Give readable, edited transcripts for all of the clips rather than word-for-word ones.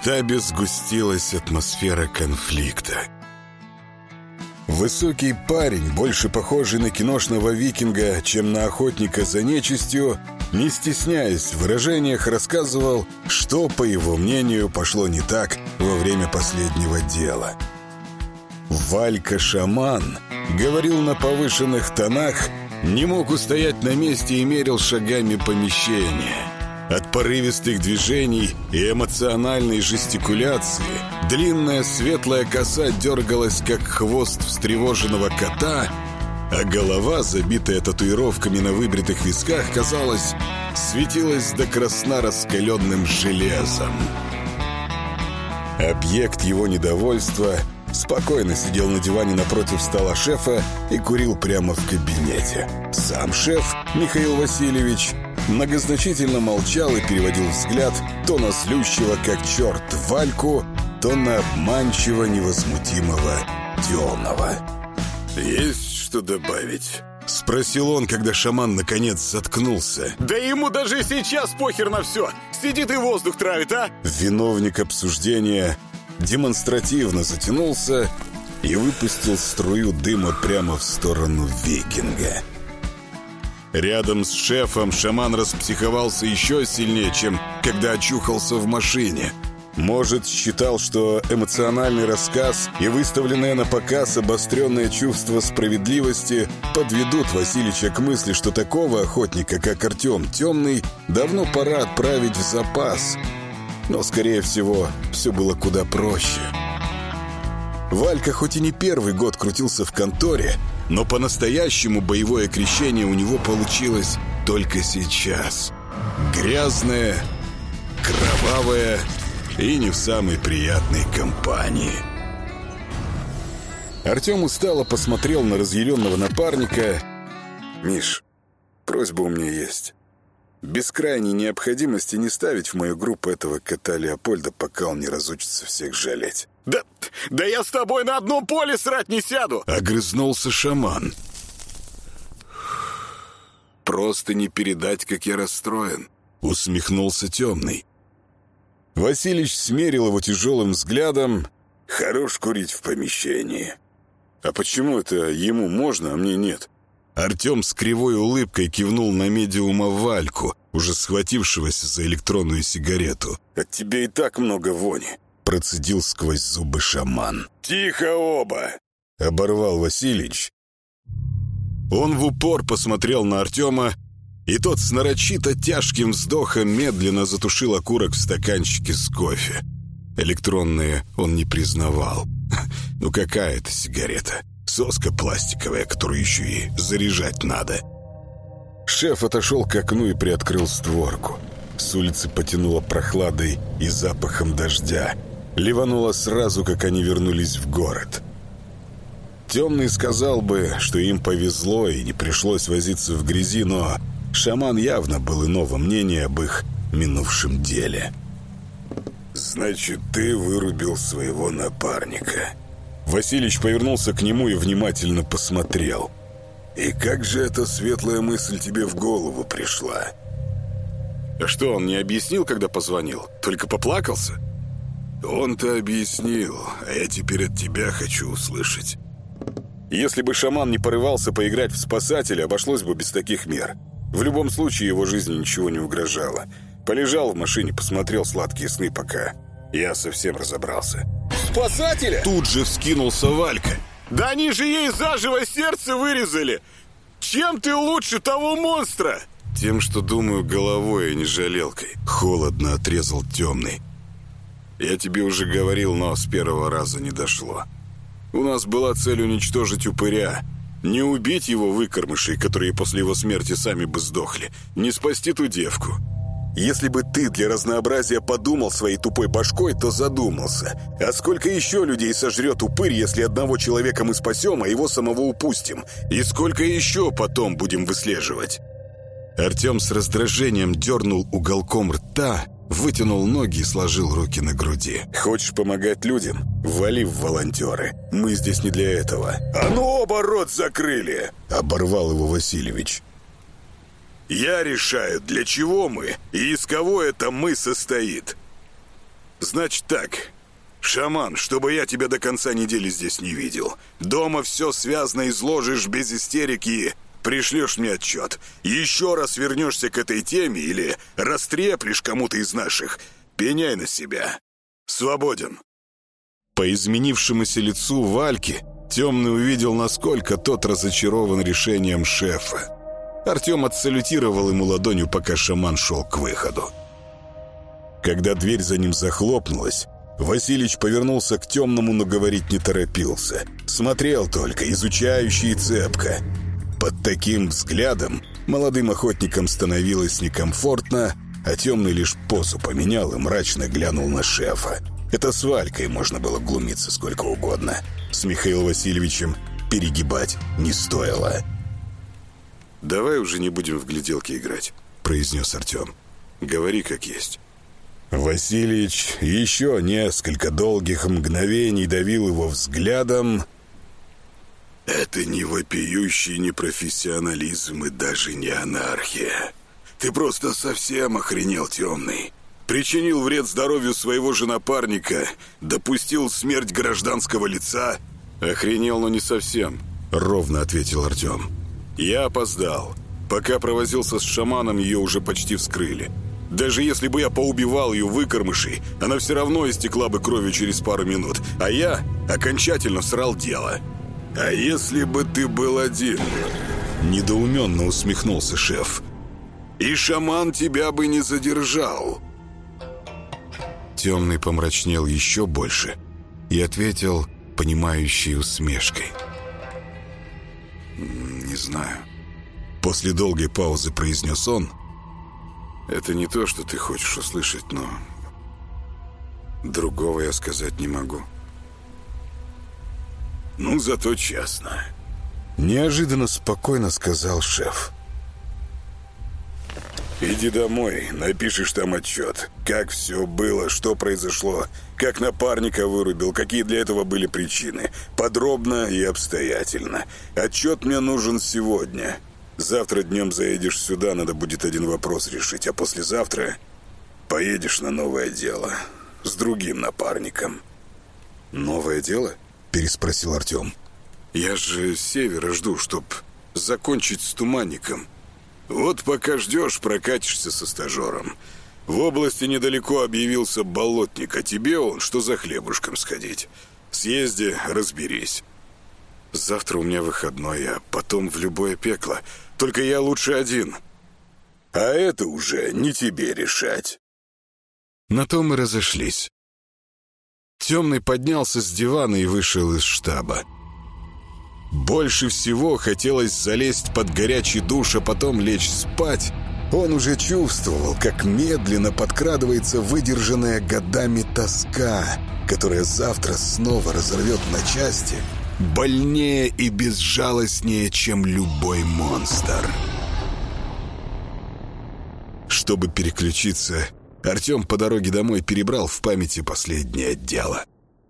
штабе сгустилась атмосфера конфликта. Высокий парень, больше похожий на киношного викинга, чем на охотника за нечистью, не стесняясь в выражениях, рассказывал, что, по его мнению, пошло не так во время последнего дела. Валька-шаман говорил на повышенных тонах, не мог устоять на месте и мерил шагами помещение. От порывистых движений и эмоциональной жестикуляции длинная светлая коса дергалась, как хвост встревоженного кота, а голова, забитая татуировками на выбритых висках, казалось, светилась до красна раскаленным железом. Объект его недовольства спокойно сидел на диване напротив стола шефа и курил прямо в кабинете. Сам шеф, Михаил Васильевич, многозначительно молчал и переводил взгляд то на злющего как черт Вальку, то на обманчиво невозмутимого темного. «Есть что добавить?» — спросил он, когда шаман наконец заткнулся. «Да ему даже сейчас похер на все! Сидит и воздух травит, а!» Виновник обсуждения демонстративно затянулся и выпустил струю дыма прямо в сторону викинга. Рядом с шефом шаман распсиховался еще сильнее, чем когда очухался в машине. Может, считал, что эмоциональный рассказ и выставленное на показ обостренное чувство справедливости подведут Васильича к мысли, что такого охотника, как Артем Темный, давно пора отправить в запас. Но, скорее всего, все было куда проще. Валька хоть и не первый год крутился в конторе, но по-настоящему боевое крещение у него получилось только сейчас. Грязное, кровавое и не в самой приятной компании. Артем устало посмотрел на разъяренного напарника. «Миш, просьба у меня есть. Без крайней необходимости не ставить в мою группу этого кота Леопольда, пока он не разучится всех жалеть». Да я с тобой на одном поле срать не сяду!» — огрызнулся шаман. «Просто не передать, как я расстроен», — усмехнулся Темный. Василич смерил его тяжелым взглядом. «Хорош курить в помещении». «А почему это ему можно, а мне нет?» Артем с кривой улыбкой кивнул на медиума Вальку, уже схватившегося за электронную сигарету. «От тебя и так много вони», — процедил сквозь зубы шаман. «Тихо оба!» — оборвал Василич. Он в упор посмотрел на Артема, и тот с нарочито тяжким вздохом медленно затушил окурок в стаканчике с кофе. Электронные он не признавал. Ну какая это сигарета? Соска пластиковая, которую еще и заряжать надо. Шеф отошел к окну и приоткрыл створку. С улицы потянуло прохладой и запахом дождя. Ливануло сразу, как они вернулись в город. Темный сказал бы, что им повезло и не пришлось возиться в грязи, но шаман явно был иного мнения об их минувшем деле. «Значит, ты вырубил своего напарника». Василич повернулся к нему и внимательно посмотрел. «И как же эта светлая мысль тебе в голову пришла?» А что, он не объяснил, когда позвонил? Только поплакался? Он-то объяснил, а я теперь от тебя хочу услышать. Если бы шаман не порывался поиграть в спасателя, обошлось бы без таких мер. В любом случае, его жизни ничего не угрожало. Полежал в машине, посмотрел сладкие сны, пока я совсем разобрался. «Спасателя?» Тут же вскинулся Валька. «Да они же ей заживо сердце вырезали! Чем ты лучше того монстра?» «Тем, что думаю головой, а не жалелкой», — холодно отрезал Темный. «Я тебе уже говорил, но с первого раза не дошло. У нас была цель уничтожить упыря. Не убить его выкормышей, которые после его смерти сами бы сдохли. Не спасти ту девку. Если бы ты для разнообразия подумал своей тупой башкой, то задумался. А сколько еще людей сожрет упырь, если одного человека мы спасем, а его самого упустим? И сколько еще потом будем выслеживать?» Артем с раздражением дернул уголком рта, вытянул ноги и сложил руки на груди. «Хочешь помогать людям? Вали в волонтеры. Мы здесь не для этого». «А ну оба рот закрыли!» — оборвал его Васильевич. «Я решаю, для чего мы и из кого это «мы» состоит. Значит так, шаман, чтобы я тебя до конца недели здесь не видел. Дома все связно изложишь без истерики и пришлешь мне отчет. Еще раз вернешься к этой теме или растреплешь кому-то из наших, пеняй на себя. Свободен. По изменившемуся лицу Вальки Темный увидел, насколько тот разочарован решением шефа. Артем отсалютировал ему ладонью, пока шаман шел к выходу. Когда дверь за ним захлопнулась, Василич повернулся к Темному, но говорить не торопился. Смотрел только, изучающий и цепко. Под таким взглядом молодым охотникам становилось некомфортно, а Темный лишь позу поменял и мрачно глянул на шефа. Это с Валькой можно было глумиться сколько угодно. С Михаилом Васильевичем перегибать не стоило. «Давай уже не будем в гляделки играть», — произнес Артем. «Говори как есть». Васильич еще несколько долгих мгновений давил его взглядом. «Это не вопиющий непрофессионализм и даже не анархия. Ты просто совсем охренел, Темный. Причинил вред здоровью своего же напарника, допустил смерть гражданского лица». «Охренел, но не совсем», — ровно ответил Артем. «Я опоздал. Пока провозился с шаманом, ее уже почти вскрыли. Даже если бы я поубивал ее выкормышей, она все равно истекла бы кровью через пару минут, а я окончательно всрал дело». «А если бы ты был один?» — недоуменно усмехнулся шеф. «И шаман тебя бы не задержал». Темный помрачнел еще больше и ответил понимающей усмешкой. «Не знаю». После долгой паузы произнес он. «Это не то, что ты хочешь услышать, но другого я сказать не могу». «Ну, зато честно», — неожиданно спокойно сказал шеф. «Иди домой, напишешь там отчет. Как все было, что произошло, как напарника вырубил, какие для этого были причины. Подробно и обстоятельно. Отчет мне нужен сегодня. Завтра днем заедешь сюда, надо будет один вопрос решить, а послезавтра поедешь на новое дело с другим напарником». «Новое дело?» — переспросил Артем. «Я же с севера жду, чтоб закончить с туманником». «Вот пока ждешь, прокатишься со стажером. В области недалеко объявился болотник, а тебе он, что за хлебушком сходить. Съезди, разберись. Завтра у меня выходной, а потом в любое пекло. Только я лучше один. А это уже не тебе решать». На том и разошлись. Темный поднялся с дивана и вышел из штаба. Больше всего хотелось залезть под горячий душ, а потом лечь спать. Он уже чувствовал, как медленно подкрадывается выдержанная годами тоска, которая завтра снова разорвет на части, больнее и безжалостнее, чем любой монстр. Чтобы переключиться, Артем по дороге домой перебрал в памяти последнее дело.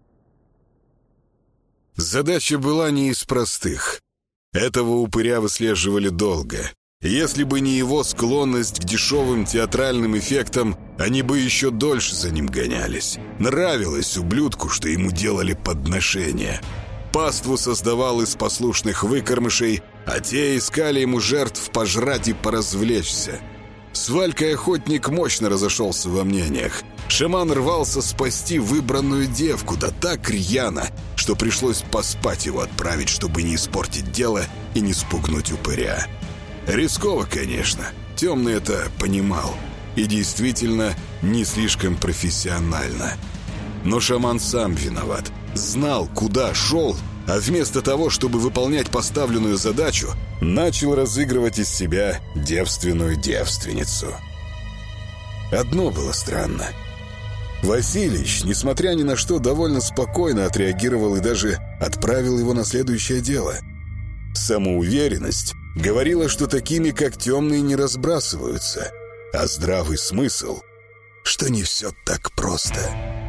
Задача была не из простых. Этого упыря выслеживали долго. Если бы не его склонность к дешевым театральным эффектам, они бы еще дольше за ним гонялись. Нравилось ублюдку, что ему делали подношения. Паству создавал из послушных выкормышей, а те искали ему жертв пожрать и поразвлечься. С Валькой охотник мощно разошелся во мнениях. Шаман рвался спасти выбранную девку, да так рьяно, что пришлось поспать его отправить, чтобы не испортить дело и не спугнуть упыря. Рисково, конечно, Темный это понимал, и действительно не слишком профессионально. Но шаман сам виноват, знал, куда шел, а вместо того, чтобы выполнять поставленную задачу, начал разыгрывать из себя девственную девственницу. Одно было странно. Василич, несмотря ни на что, довольно спокойно отреагировал и даже отправил его на следующее дело. Самоуверенность говорила, что такими, как Темный, не разбрасываются, а здравый смысл, что не все так просто.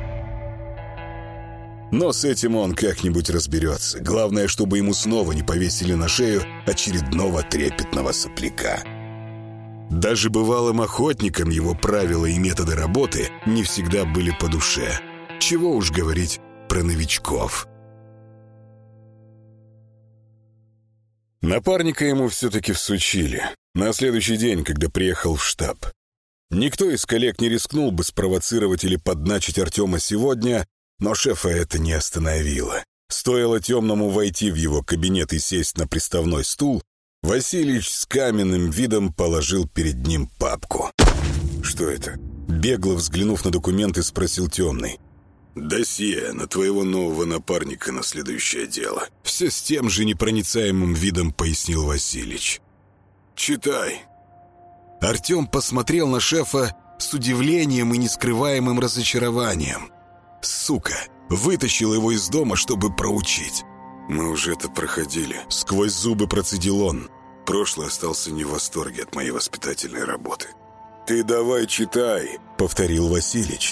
Но с этим он как-нибудь разберется. Главное, чтобы ему снова не повесили на шею очередного трепетного сопляка. Даже бывалым охотникам его правила и методы работы не всегда были по душе. Чего уж говорить про новичков. Напарника ему все-таки всучили. На следующий день, когда приехал в штаб. Никто из коллег не рискнул бы спровоцировать или подначить Артема сегодня, но шефа это не остановило. Стоило Темному войти в его кабинет и сесть на приставной стул, Васильич с каменным видом положил перед ним папку. «Что это?» Бегло взглянув на документы, спросил Темный. «Досье на твоего нового напарника на следующее дело». Все с тем же непроницаемым видом пояснил Васильич. «Читай». Артем посмотрел на шефа с удивлением и нескрываемым разочарованием. Сука, вытащил его из дома, чтобы проучить. «Мы уже это проходили», — сквозь зубы процедил он. «Прошлый остался не в восторге от моей воспитательной работы». «Ты давай читай», — повторил Васильич.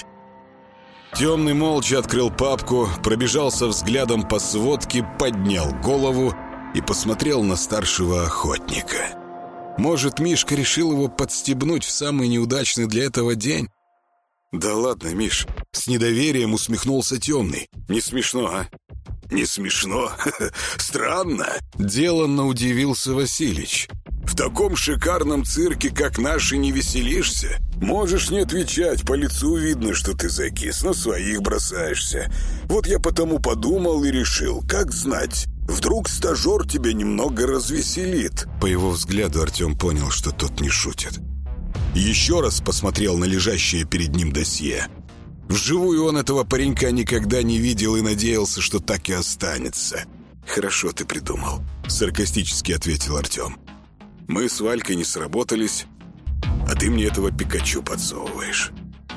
Темный молча открыл папку, пробежался взглядом по сводке, поднял голову и посмотрел на старшего охотника. Может, Мишка решил его подстебнуть в самый неудачный для этого день? «Да ладно, Миш», — с недоверием усмехнулся Темный. «Не смешно, а?» «Не смешно? Странно!» — деланно удивился Васильич. «В таком шикарном цирке, как наш, и не веселишься? Можешь не отвечать, по лицу видно, что ты закис, на своих бросаешься. Вот я потому подумал и решил, как знать, вдруг стажер тебя немного развеселит». По его взгляду Артем понял, что тот не шутит. Еще раз посмотрел на лежащее перед ним досье. Вживую он этого паренька никогда не видел и надеялся, что так и останется. «Хорошо ты придумал», — саркастически ответил Артем. «Мы с Валькой не сработались, а ты мне этого Пикачу подсовываешь.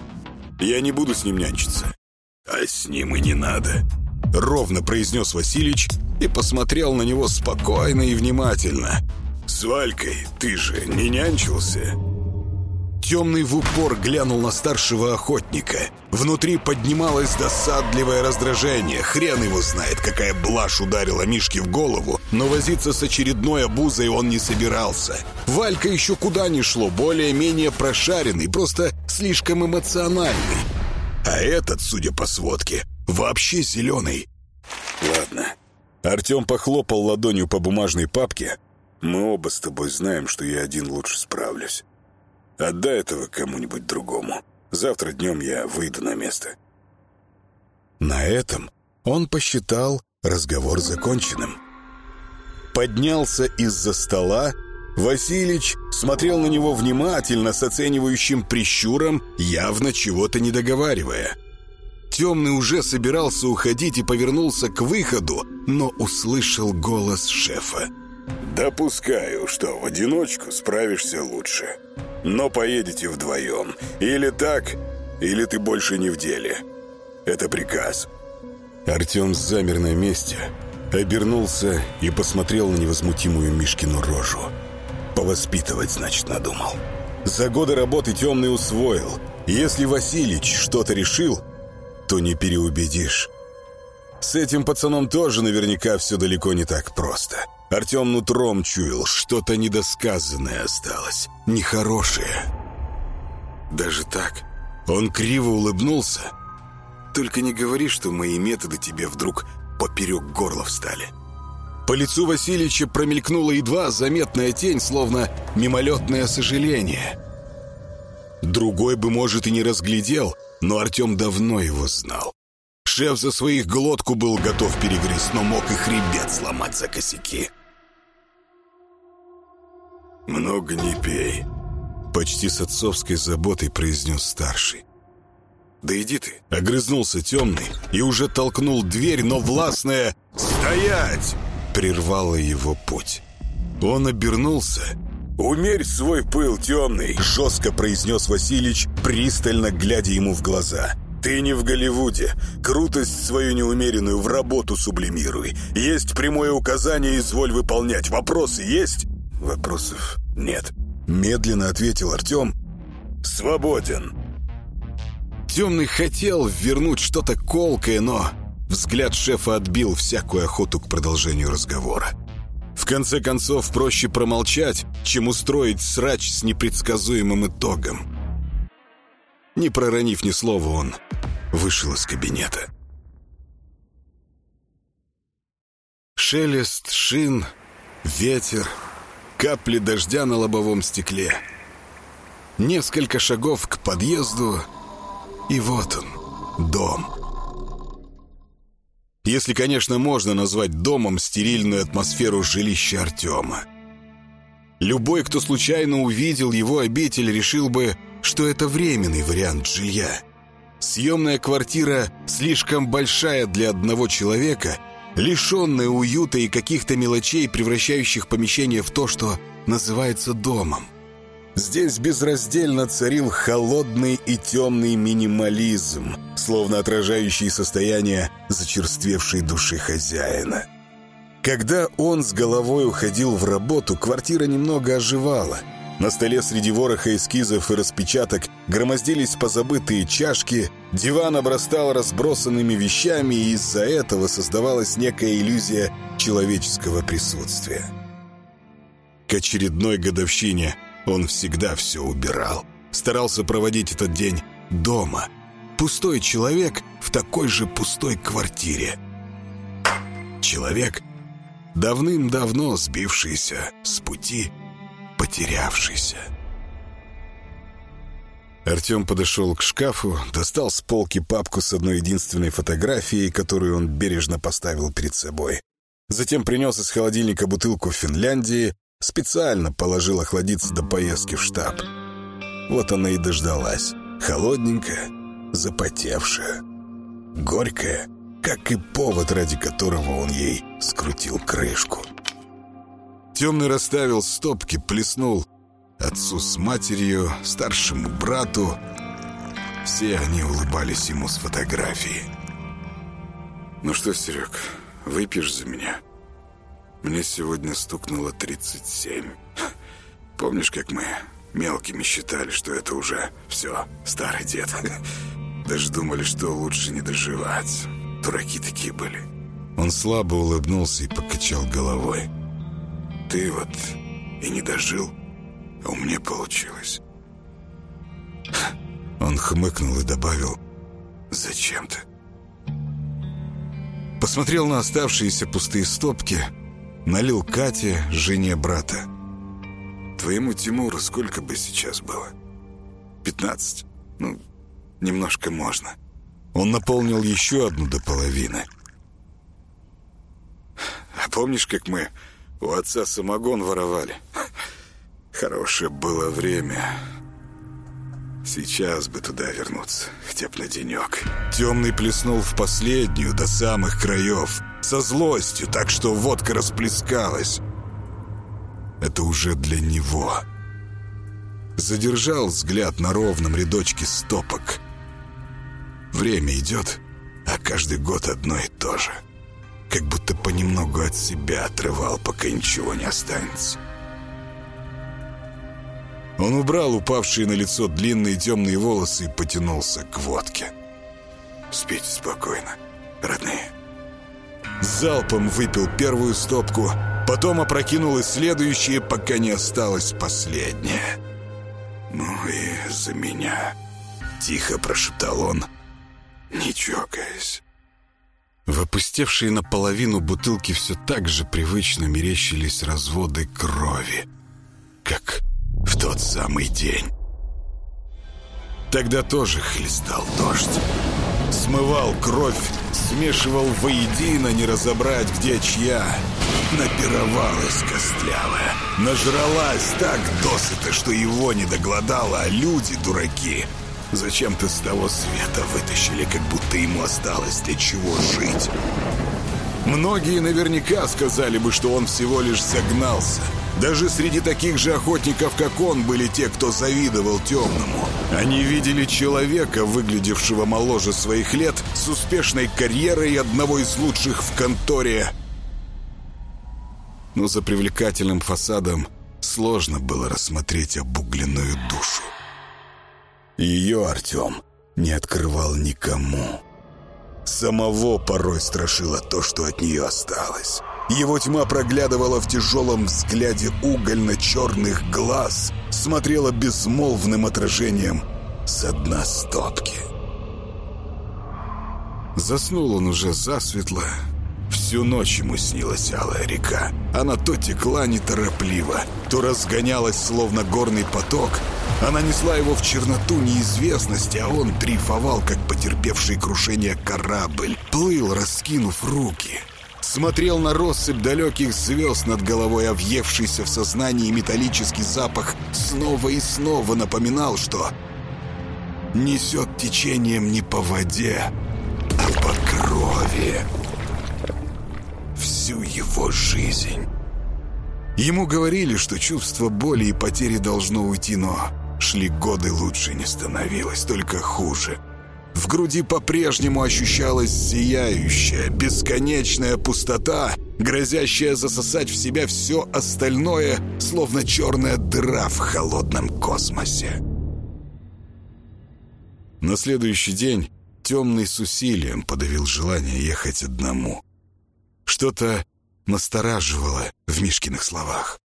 Я не буду с ним нянчиться». «А с ним и не надо», — ровно произнес Васильич и посмотрел на него спокойно и внимательно. «С Валькой ты же не нянчился?» Темный в упор глянул на старшего охотника. Внутри поднималось досадливое раздражение. Хрен его знает, какая блажь ударила Мишке в голову, но возиться с очередной обузой он не собирался. Валька еще куда ни шло, более-менее прошаренный, просто слишком эмоциональный. А этот, судя по сводке, вообще зеленый. «Ладно». Артем похлопал ладонью по бумажной папке. «Мы оба с тобой знаем, что я один лучше справлюсь. Отдай этого кому-нибудь другому. Завтра днем я выйду на место». На этом он посчитал разговор законченным. Поднялся из-за стола. Васильич смотрел на него внимательно, с оценивающим прищуром, явно чего-то не договаривая. Темный уже собирался уходить и повернулся к выходу, но услышал голос шефа. «Допускаю, что в одиночку справишься лучше. Но поедете вдвоем. Или так, или ты больше не в деле. Это приказ». Артем замер на месте, обернулся и посмотрел на невозмутимую Мишкину рожу. Повоспитывать, значит, надумал. За годы работы Темный усвоил. Если Васильич что-то решил, то не переубедишь. С этим пацаном тоже наверняка все далеко не так просто. Артем нутром чуял, что-то недосказанное осталось, нехорошее. Даже так? Он криво улыбнулся. «Только не говори, что мои методы тебе вдруг поперек горла встали». По лицу Васильича промелькнула едва заметная тень, словно мимолетное сожаление. Другой бы, может, и не разглядел, но Артем давно его знал. Шеф за своих глотку был готов перегрызть, но мог и хребет сломать за косяки. «Много не пей», — почти с отцовской заботой произнес старший. «Да иди ты», — огрызнулся Темный и уже толкнул дверь, но властное «Стоять!» прервало его путь. Он обернулся. «Умерь свой пыл, Темный», — жестко произнес Васильич, пристально глядя ему в глаза. «Ты не в Голливуде. Крутость свою неумеренную в работу сублимируй. Есть прямое указание, изволь выполнять. Вопросы есть?» «Вопросов нет», — медленно ответил Артем. «Свободен». Темный хотел вернуть что-то колкое, но взгляд шефа отбил всякую охоту к продолжению разговора. В конце концов, проще промолчать, чем устроить срач с непредсказуемым итогом. Не проронив ни слова, он вышел из кабинета. Шелест шин, ветер, капли дождя на лобовом стекле. Несколько шагов к подъезду, и вот он, дом. Если, конечно, можно назвать домом стерильную атмосферу жилища Артема. Любой, кто случайно увидел его обитель, решил бы, что это временный вариант жилья. Съемная квартира слишком большая для одного человека, лишенная уюта и каких-то мелочей, превращающих помещение в то, что называется домом. Здесь безраздельно царил холодный и темный минимализм, словно отражающий состояние зачерствевшей души хозяина. Когда он с головой уходил в работу, квартира немного оживала. На столе среди вороха эскизов и распечаток громоздились позабытые чашки, диван обрастал разбросанными вещами, и из-за этого создавалась некая иллюзия человеческого присутствия. К очередной годовщине он всегда все убирал. Старался проводить этот день дома. Пустой человек в такой же пустой квартире. Человек, давным-давно сбившийся с пути, потерявшийся. Артем подошел к шкафу, достал с полки папку с одной единственной фотографией, которую он бережно поставил перед собой. Затем принес из холодильника бутылку Финляндии, специально положил охладиться до поездки в штаб. Вот она и дождалась. Холодненькая, запотевшая, горькая, как и повод, ради которого он ей скрутил крышку. Темный расставил стопки, плеснул отцу с матерью, старшему брату. Все они улыбались ему с фотографии. «Ну что, Серег, выпьешь за меня? Мне сегодня стукнуло 37. Помнишь, как мы мелкими считали, что это уже все, старый дед? Даже думали, что лучше не доживать. Дураки такие были». Он слабо улыбнулся и покачал головой. «Ты вот и не дожил, а у меня получилось». Он хмыкнул и добавил: «Зачем-то». Посмотрел на оставшиеся пустые стопки, налил Кате, жене брата. «Твоему Тимуру сколько бы сейчас было? 15? Ну, немножко можно». Он наполнил еще одну до половины. «А помнишь, как мы у отца самогон воровали? Хорошее было время. Сейчас бы туда вернуться, хотя бы на денек». Темный плеснул в последнюю, до самых краев, со злостью, так что водка расплескалась. Это уже для него. Задержал взгляд на ровном рядочке стопок. Время идет, а каждый год одно и то же. Как будто понемногу от себя отрывал, пока ничего не останется. Он убрал упавшие на лицо длинные темные волосы и потянулся к водке. «Спите спокойно, родные». Залпом выпил первую стопку, потом опрокинул и следующие, пока не осталось последнее. «Ну и за меня», — тихо прошептал он, не чокаясь. В опустевшей наполовину бутылки все так же привычно мерещились разводы крови, как в тот самый день. Тогда тоже хлестал дождь. Смывал кровь, смешивал воедино, не разобрать, где чья. Напировалась костлявая, нажралась так досыта, что его не доглодала, а люди, дураки, зачем-то с того света вытащили, как будто ему осталось для чего жить. Многие наверняка сказали бы, что он всего лишь загнался. Даже среди таких же охотников, как он, были те, кто завидовал темному. Они видели человека, выглядевшего моложе своих лет, с успешной карьерой и одного из лучших в конторе. Но за привлекательным фасадом сложно было рассмотреть обугленную душу. Ее Артем не открывал никому. Самого порой страшило то, что от нее осталось. Его тьма проглядывала в тяжелом взгляде угольно-черных глаз, смотрела безмолвным отражением со дна стопки. Заснул он уже засветло. Всю ночь ему снилась алая река. Она то текла неторопливо, то разгонялась, словно горный поток. Она несла его в черноту неизвестности, а он дрейфовал, как потерпевший крушение корабль. Плыл, раскинув руки. Смотрел на россыпь далеких звезд над головой, а въевшийся в сознании металлический запах снова и снова напоминал, что несет течением не по воде, а по крови. Всю его жизнь. Ему говорили, что чувство боли и потери должно уйти, но шли годы, лучше не становилось, только хуже. В груди по-прежнему ощущалась зияющая, бесконечная пустота, грозящая засосать в себя все остальное, словно черная дыра в холодном космосе. На следующий день Темный с усилием подавил желание ехать одному. Что-то настораживало в Мишкиных словах.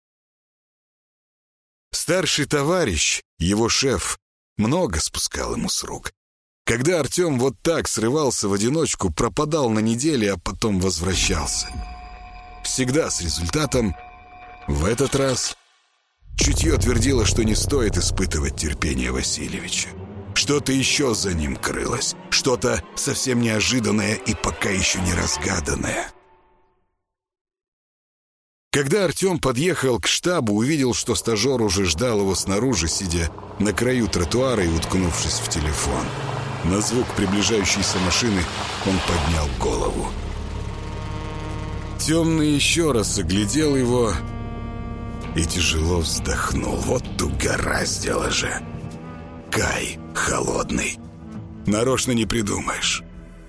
Старший товарищ, его шеф, много спускал ему с рук. Когда Артем вот так срывался в одиночку, пропадал на недели, а потом возвращался. Всегда с результатом. В этот раз чутье твердило, что не стоит испытывать терпение Васильевича. Что-то еще за ним крылось, что-то совсем неожиданное и пока еще не разгаданное. Когда Артем подъехал к штабу, увидел, что стажер уже ждал его снаружи, сидя на краю тротуара и уткнувшись в телефон. На звук приближающейся машины он поднял голову. Темный еще раз оглядел его и тяжело вздохнул. Вот угораздило же. Кай холодный. Нарочно не придумаешь.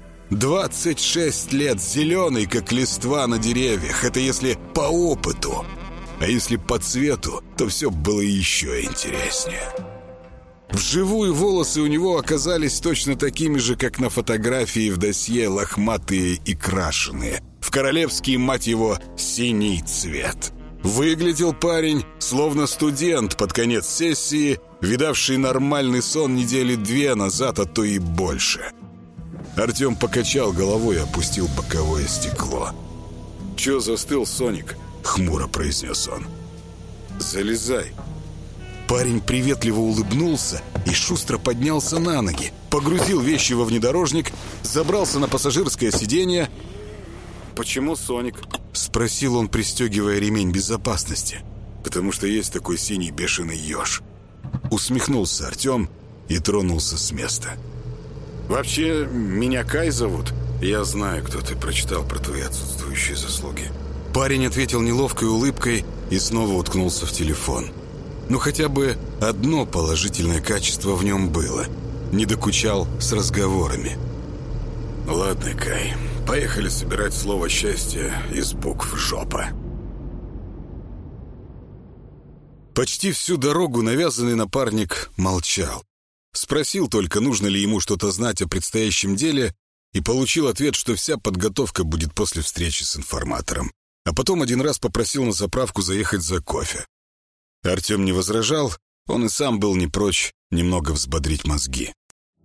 26 лет, зеленый, как листва на деревьях. Это если по опыту. А если по цвету, то все было еще интереснее. Вживую волосы у него оказались точно такими же, как на фотографии в досье, лохматые и крашеные. В королевский, мать его, синий цвет. Выглядел парень, словно студент под конец сессии, видавший нормальный сон недели 2 назад, а то и больше. Артем покачал головой и опустил боковое стекло. «Чё застыл, Соник?» — хмуро произнес он. «Залезай». Парень приветливо улыбнулся и шустро поднялся на ноги, погрузил вещи во внедорожник, забрался на пассажирское сиденье. «Почему Соник?» — спросил он, пристегивая ремень безопасности. «Потому что есть такой синий бешеный еж». Усмехнулся Артем и тронулся с места. «Вообще, меня Кай зовут. Я знаю, кто ты, прочитал про твои отсутствующие заслуги». Парень ответил неловкой улыбкой и снова уткнулся в телефон. Ну, хотя бы одно положительное качество в нем было. Не докучал с разговорами. «Ладно, Кай, поехали собирать слово счастья из букв «жопа». Почти всю дорогу навязанный напарник молчал. Спросил только, нужно ли ему что-то знать о предстоящем деле, и получил ответ, что вся подготовка будет после встречи с информатором. А потом один раз попросил на заправку заехать за кофе. Артем не возражал, он и сам был не прочь немного взбодрить мозги.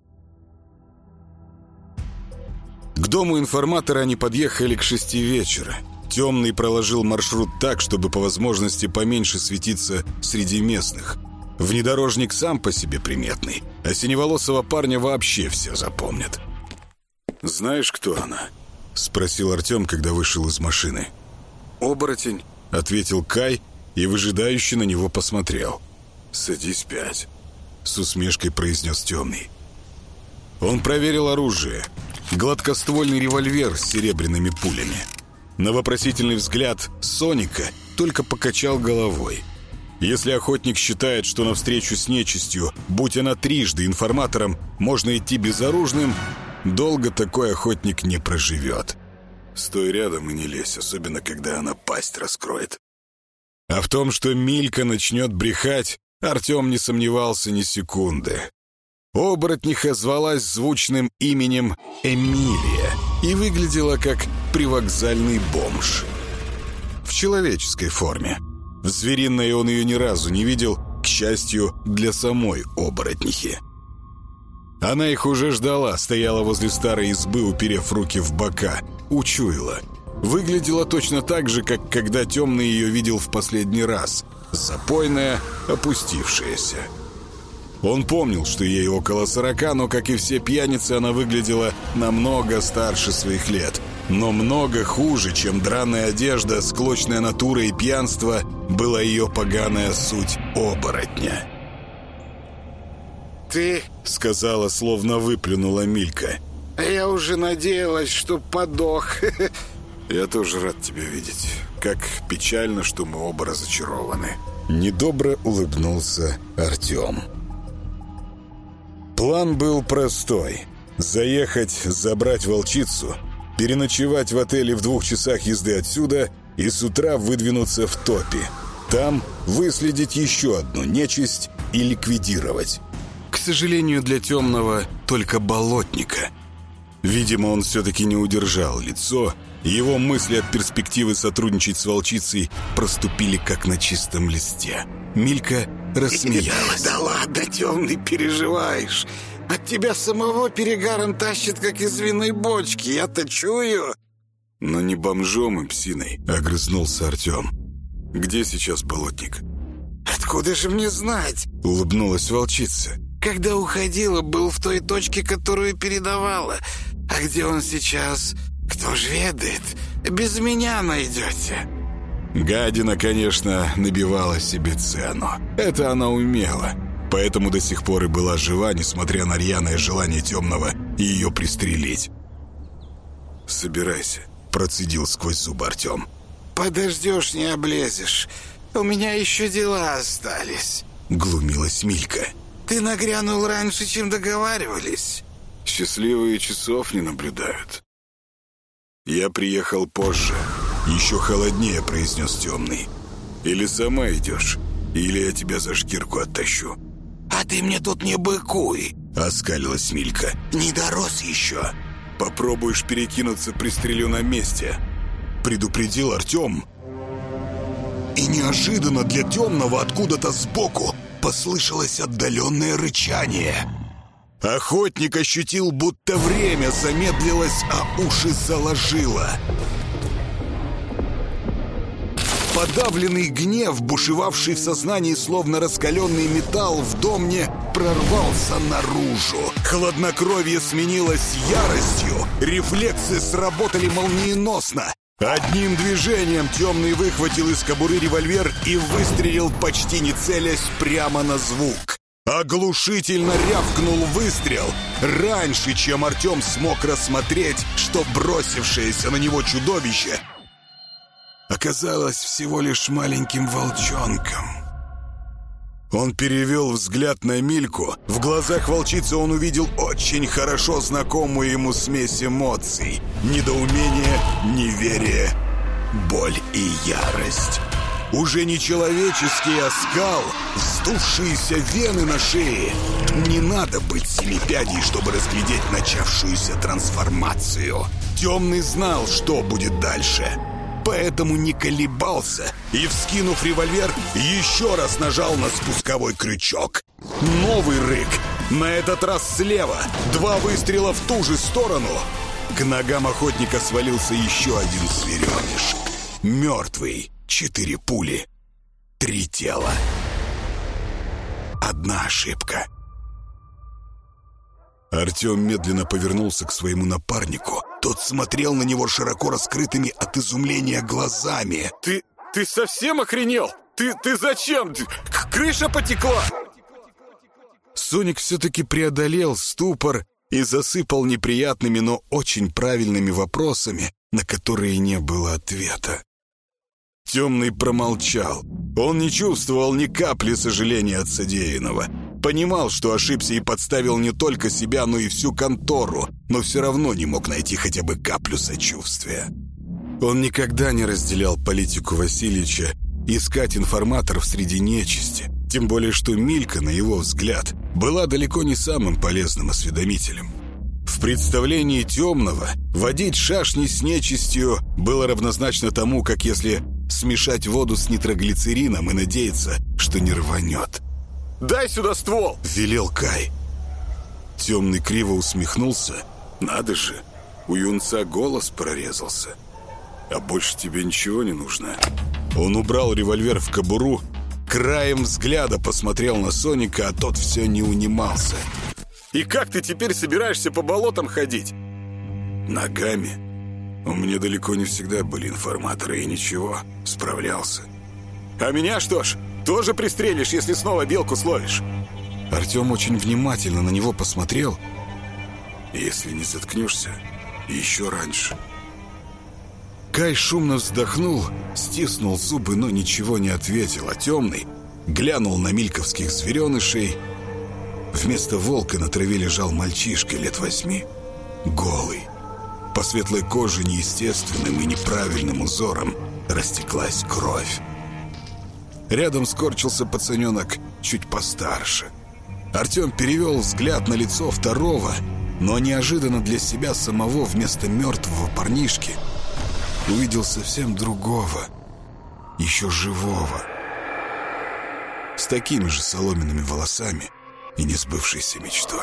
К дому информатора они подъехали к 6 вечера. Темный проложил маршрут так, чтобы по возможности поменьше светиться среди местных. Внедорожник сам по себе приметный, а синеволосого парня вообще все запомнят. «Знаешь, кто она?» — спросил Артем, когда вышел из машины. «Оборотень», — ответил Кай и выжидающе на него посмотрел. «Садись 5», — с усмешкой произнес Темный. Он проверил оружие. Гладкоствольный револьвер с серебряными пулями. На вопросительный взгляд Соника только покачал головой. Если охотник считает, что навстречу с нечистью, будь она трижды информатором, можно идти безоружным, долго такой охотник не проживет. Стой рядом и не лезь, особенно когда она пасть раскроет. А в том, что Милька начнет брехать, Артем не сомневался ни секунды. Оборотниха звалась звучным именем Эмилия и выглядела как привокзальный бомж. в человеческой форме. В звериной он ее ни разу не видел, к счастью, для самой оборотнихи. Она их уже ждала, стояла возле старой избы, уперев руки в бока, учуяла. Выглядела точно так же, как когда Темный ее видел в последний раз. Запойная, опустившаяся. Он помнил, что ей около 40, но, как и все пьяницы, она выглядела намного старше своих лет. Но много хуже, чем драная одежда, склочная натура и пьянство, была ее поганая суть оборотня. «Ты...» — сказала, словно выплюнула Милька. «Я уже надеялась, что подох». «Я тоже рад тебя видеть. Как печально, что мы оба разочарованы». Недобро улыбнулся Артем. План был простой. Заехать, забрать волчицу, переночевать в отеле в 2 часах езды отсюда и с утра выдвинуться в топи. Там выследить еще одну нечисть и ликвидировать. К сожалению, для Темного только болотника. Видимо, он все-таки не удержал лицо, и его мысли от перспективы сотрудничать с волчицей проступили как на чистом листе. Милька рассмеялась. «Да ладно, Темный, переживаешь. От тебя самого перегаром тащит, как из винной бочки, я-то чую». «Но не бомжом и псиной», — огрызнулся Артем. «Где сейчас болотник?» «Откуда же мне знать?» — улыбнулась волчица. «Когда уходила, был в той точке, которую передавала. А где он сейчас, кто ж ведает? Без меня найдете». Гадина, конечно, набивала себе цену. Это она умела. Поэтому до сих пор и была жива, несмотря на рьяное желание Темного ее пристрелить. «Собирайся», — процедил сквозь зубы Артем. «Подождешь, не облезешь. У меня еще дела остались», — глумилась Милька. «Ты нагрянул раньше, чем договаривались». «Счастливые часов не наблюдают». «Я приехал позже. Еще холоднее», — произнес Темный. «Или сама идешь, или я тебя за шкирку оттащу». «А ты мне тут не быкуй», — оскалилась Милька. «Не дорос еще». «Попробуешь перекинуться, пристрелю на месте», — предупредил Артем. И неожиданно для Темного откуда-то сбоку послышалось отдаленное рычание. Охотник ощутил, будто время замедлилось, а уши заложило. Подавленный гнев, бушевавший в сознании словно раскаленный металл в домне, прорвался наружу. Хладнокровие сменилось яростью, рефлексы сработали молниеносно. Одним движением Темный выхватил из кобуры револьвер и выстрелил, почти не целясь, прямо на звук. Оглушительно рявкнул выстрел, раньше, чем Артем смог рассмотреть, что бросившееся на него чудовище оказалось всего лишь маленьким волчонком. Он перевел взгляд на Мильку. В глазах волчицы он увидел очень хорошо знакомую ему смесь эмоций: недоумение, неверие, боль и ярость. Уже не человеческий оскал, вздувшиеся вены на шее. Не надо быть семипядей, чтобы разглядеть начавшуюся трансформацию. Темный знал, что будет дальше, поэтому не колебался и, вскинув револьвер, еще раз нажал на спусковой крючок. Новый рык, на этот раз слева, 2 выстрела в ту же сторону. К ногам охотника свалился еще один звереныш. Мертвый. 4 пули, 3 тела. Одна ошибка. Артем медленно повернулся к своему напарнику. Тот смотрел на него широко раскрытыми от изумления глазами. Ты совсем охренел? Ты зачем? Крыша потекла! Соник все-таки преодолел ступор и засыпал неприятными, но очень правильными вопросами, на которые не было ответа. Темный промолчал. Он не чувствовал ни капли сожаления от содеянного. Понимал, что ошибся и подставил не только себя, но и всю контору, но все равно не мог найти хотя бы каплю сочувствия. Он никогда не разделял политику Васильича искать информаторов среди нечисти, тем более что Милька, на его взгляд, была далеко не самым полезным осведомителем. В представлении Темного водить шашни с нечистью было равнозначно тому, как если смешать воду с нитроглицерином и надеяться, что не рванет. «Дай сюда ствол!» — велел Кай. Темный криво усмехнулся. «Надо же, у юнца голос прорезался. А больше тебе ничего не нужно». Он убрал револьвер в кобуру, краем взгляда посмотрел на Соника, а тот все не унимался. «И как ты теперь собираешься по болотам ходить?» «Ногами. У меня далеко не всегда были информаторы, и ничего, справлялся». «А меня что ж, тоже пристрелишь, если снова белку словишь?» Артем очень внимательно на него посмотрел. «Если не заткнешься, еще раньше». Кай шумно вздохнул, стиснул зубы, но ничего не ответил, а Темный глянул на мильковских зверенышей. Вместо волка на траве лежал мальчишка лет 8, голый. По светлой коже неестественным и неправильным узором растеклась кровь. Рядом скорчился пацаненок чуть постарше. Артем перевел взгляд на лицо второго, но неожиданно для себя самого вместо мертвого парнишки увидел совсем другого, еще живого, с такими же соломенными волосами и несбывшейся мечтой.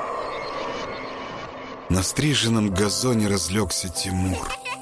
На стриженном газоне разлегся Тимур.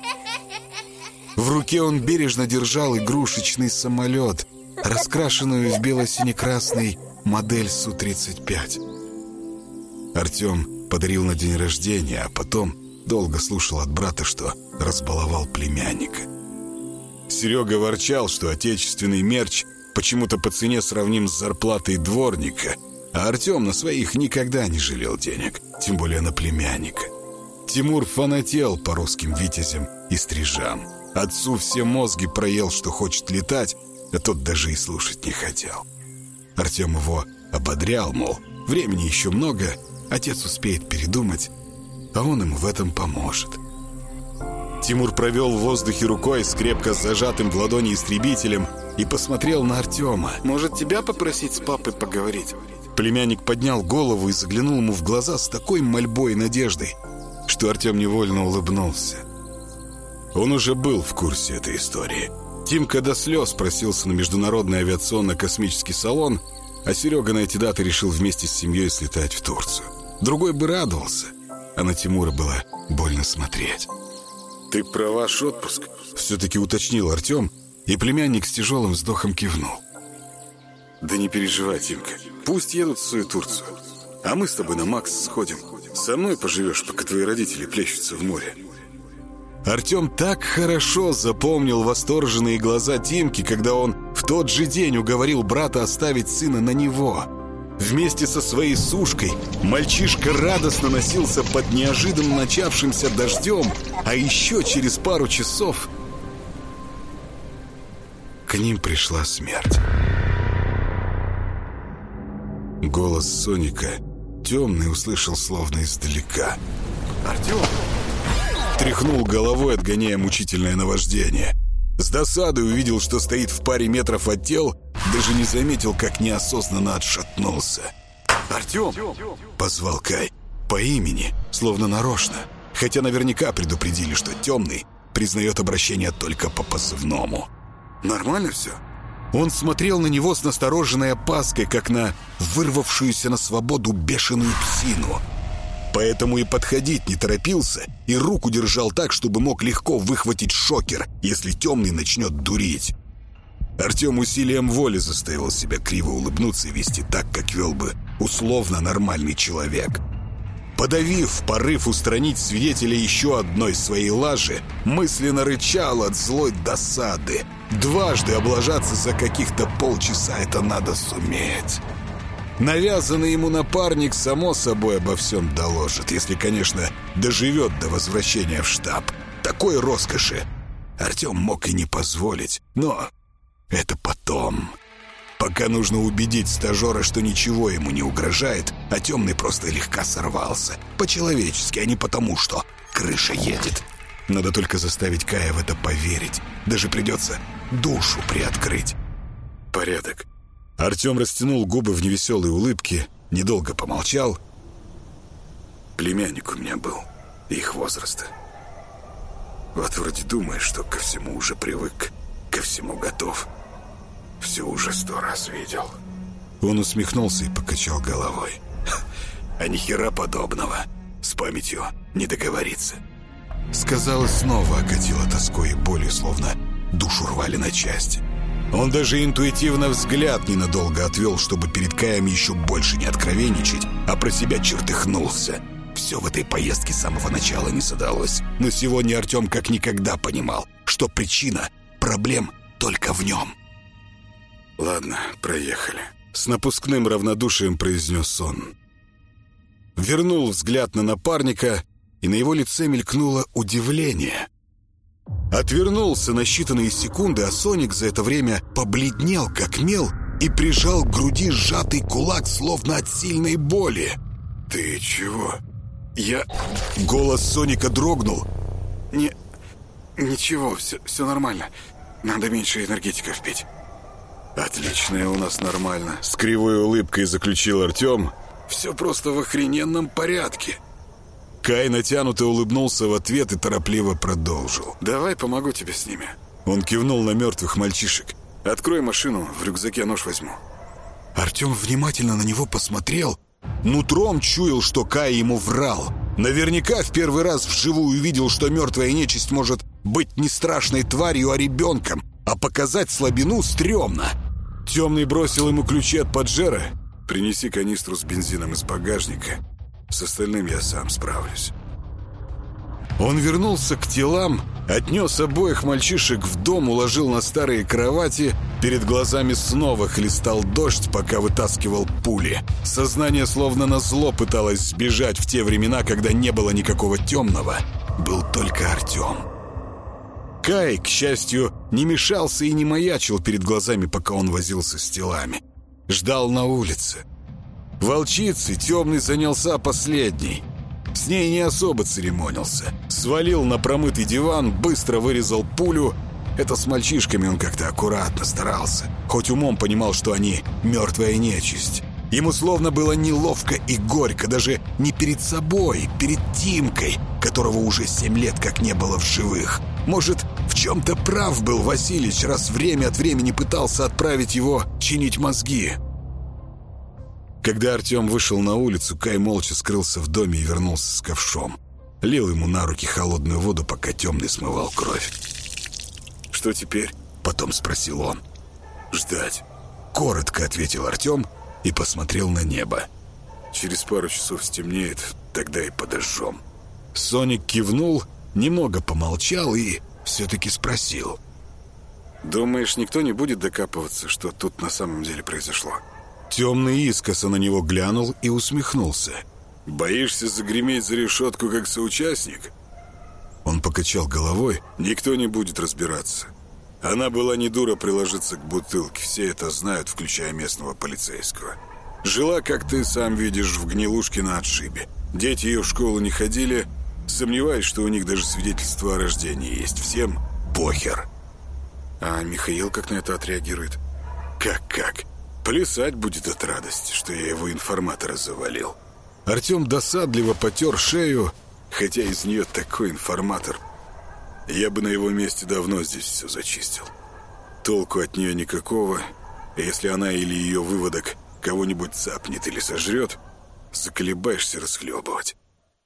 В руке он бережно держал игрушечный самолет, раскрашенную в бело-сине-красный модель Су-35. Артем подарил на день рождения, а потом долго слушал от брата, что разбаловал племянника. Серега ворчал, что отечественный мерч почему-то по цене сравним с зарплатой дворника, а Артем на своих никогда не жалел денег, тем более на племянника. Тимур фанател по русским витязям и стрижам. Отцу все мозги проел, что хочет летать, а тот даже и слушать не хотел. Артем его ободрял, мол, времени еще много, отец успеет передумать, а он ему в этом поможет. Тимур провел в воздухе рукой с крепко зажатым в ладони истребителем и посмотрел на Артема. «Может, тебя попросить с папой поговорить?» Племянник поднял голову и заглянул ему в глаза с такой мольбой и надеждой, что Артем невольно улыбнулся. Он уже был в курсе этой истории. Тимка до слез просился на Международный авиационно-космический салон, а Серега на эти даты решил вместе с семьей слетать в Турцию. Другой бы радовался, а на Тимура было больно смотреть. «Ты про ваш отпуск?» Все-таки уточнил Артем, и племянник с тяжелым вздохом кивнул. «Да не переживай, Тимка. Пусть едут в свою Турцию. А мы с тобой на Макс сходим. Со мной поживешь, пока твои родители плещутся в море». Артем так хорошо запомнил восторженные глаза Тимки, когда он в тот же день уговорил брата оставить сына на него. Вместе со своей сушкой мальчишка радостно носился под неожиданно начавшимся дождем, а еще через пару часов к ним пришла смерть. Голос Соника Темный услышал словно издалека. «Артем!» Тряхнул головой, отгоняя мучительное наваждение. С досадой увидел, что стоит в паре метров от тел, даже не заметил, как неосознанно отшатнулся. «Артем!» — позвал Кай. По имени, словно нарочно, хотя наверняка предупредили, что Темный признает обращение только по позывному. «Нормально все?» Он смотрел на него с настороженной опаской, как на вырвавшуюся на свободу бешеную псину. Поэтому и подходить не торопился, и руку держал так, чтобы мог легко выхватить шокер, если Темный начнет дурить. Артем усилием воли заставил себя криво улыбнуться и вести так, как вел бы условно нормальный человек. Подавив порыв устранить свидетеля еще одной своей лажи, мысленно рычал от злой досады. Дважды облажаться за каких-то полчаса — это надо суметь. Навязанный ему напарник, само собой, обо всем доложит, если, конечно, доживет до возвращения в штаб. Такой роскоши Артем мог и не позволить, но это потом. Пока нужно убедить стажера, что ничего ему не угрожает, а Темный просто слегка сорвался. По-человечески, а не потому, что крыша едет. Надо только заставить Кая в это поверить. Даже придется душу приоткрыть. «Порядок». Артем растянул губы в невеселой улыбке, недолго помолчал. «Племянник у меня был, их возраста. Вот вроде думаешь, что ко всему уже привык. ко всему готов. Все уже 100 раз видел». Он усмехнулся и покачал головой. «А ни хера подобного. С памятью не договориться». Сказал, снова окатило тоской и болью, словно душу рвали на части. Он даже интуитивно взгляд ненадолго отвел, чтобы перед Каем еще больше не откровенничать, а про себя чертыхнулся. Все в этой поездке с самого начала не задалось. Но сегодня Артем как никогда понимал, что причина проблем только в нем. «Ладно, проехали», — с напускным равнодушием произнес он. Вернул взгляд на напарника, и на его лице мелькнуло удивление. Отвернулся на считанные секунды, а Соник за это время побледнел, как мел, и прижал к груди сжатый кулак, словно от сильной боли. «Ты чего?» Голос Соника дрогнул. Ничего, все нормально. Надо меньше энергетиков пить». «Отличное у нас нормально», — с кривой улыбкой заключил Артем. «Все просто в охрененном порядке». Кай натянуто улыбнулся в ответ и торопливо продолжил. «Давай помогу тебе с ними». Он кивнул на мертвых мальчишек. «Открой машину, в рюкзаке нож возьму». Артем внимательно на него посмотрел. Нутром чуял, что Кай ему врал. Наверняка в первый раз вживую увидел, что мертвая нечисть может быть не страшной тварью, а ребенком, а показать слабину стрёмно. Темный бросил ему ключи от Паджеро. «Принеси канистру с бензином из багажника. С остальным я сам справлюсь». Он вернулся к телам, отнес обоих мальчишек в дом, уложил на старые кровати. Перед глазами снова хлестал дождь, пока вытаскивал пули. Сознание словно назло пыталось сбежать в те времена, когда не было никакого темного. Был только Артем. Кай, к счастью, не мешался и не маячил перед глазами, пока он возился с телами. Ждал на улице. Волчицей темный занялся последней. С ней не особо церемонился. Свалил на промытый диван, быстро вырезал пулю. Это с мальчишками он как-то аккуратно старался. Хоть умом понимал, что они мертвая нечисть. Ему словно было неловко и горько. Даже не перед собой, перед Тимкой, которого уже 7 лет как не было в живых. Может, в чем-то прав был Василич, раз время от времени пытался отправить его чинить мозги. Когда Артем вышел на улицу, Кай молча скрылся в доме и вернулся с ковшом. Лил ему на руки холодную воду, пока темный смывал кровь. «Что теперь?» — потом спросил он. «Ждать», — коротко ответил Артем и посмотрел на небо. «Через пару часов стемнеет, тогда и подожжем». Соник кивнул, немного помолчал и все-таки спросил. «Думаешь, никто не будет докапываться, что тут на самом деле произошло?» Темный искоса на него глянул и усмехнулся. «Боишься загреметь за решетку как соучастник?» Он покачал головой. «Никто не будет разбираться. Она была не дура приложиться к бутылке, все это знают, включая местного полицейского. Жила, как ты сам видишь, в гнилушке на отшибе. Дети ее в школу не ходили. Сомневаюсь, что у них даже свидетельство о рождении есть. Всем похер». «А Михаил как на это отреагирует?» «Как? Плясать будет от радости, что я его информатора завалил». Артем досадливо потер шею. «Хотя из нее такой информатор. Я бы на его месте давно здесь все зачистил. Толку от нее никакого. Если она или ее выводок кого-нибудь цапнет или сожрет, заколебаешься расхлебывать».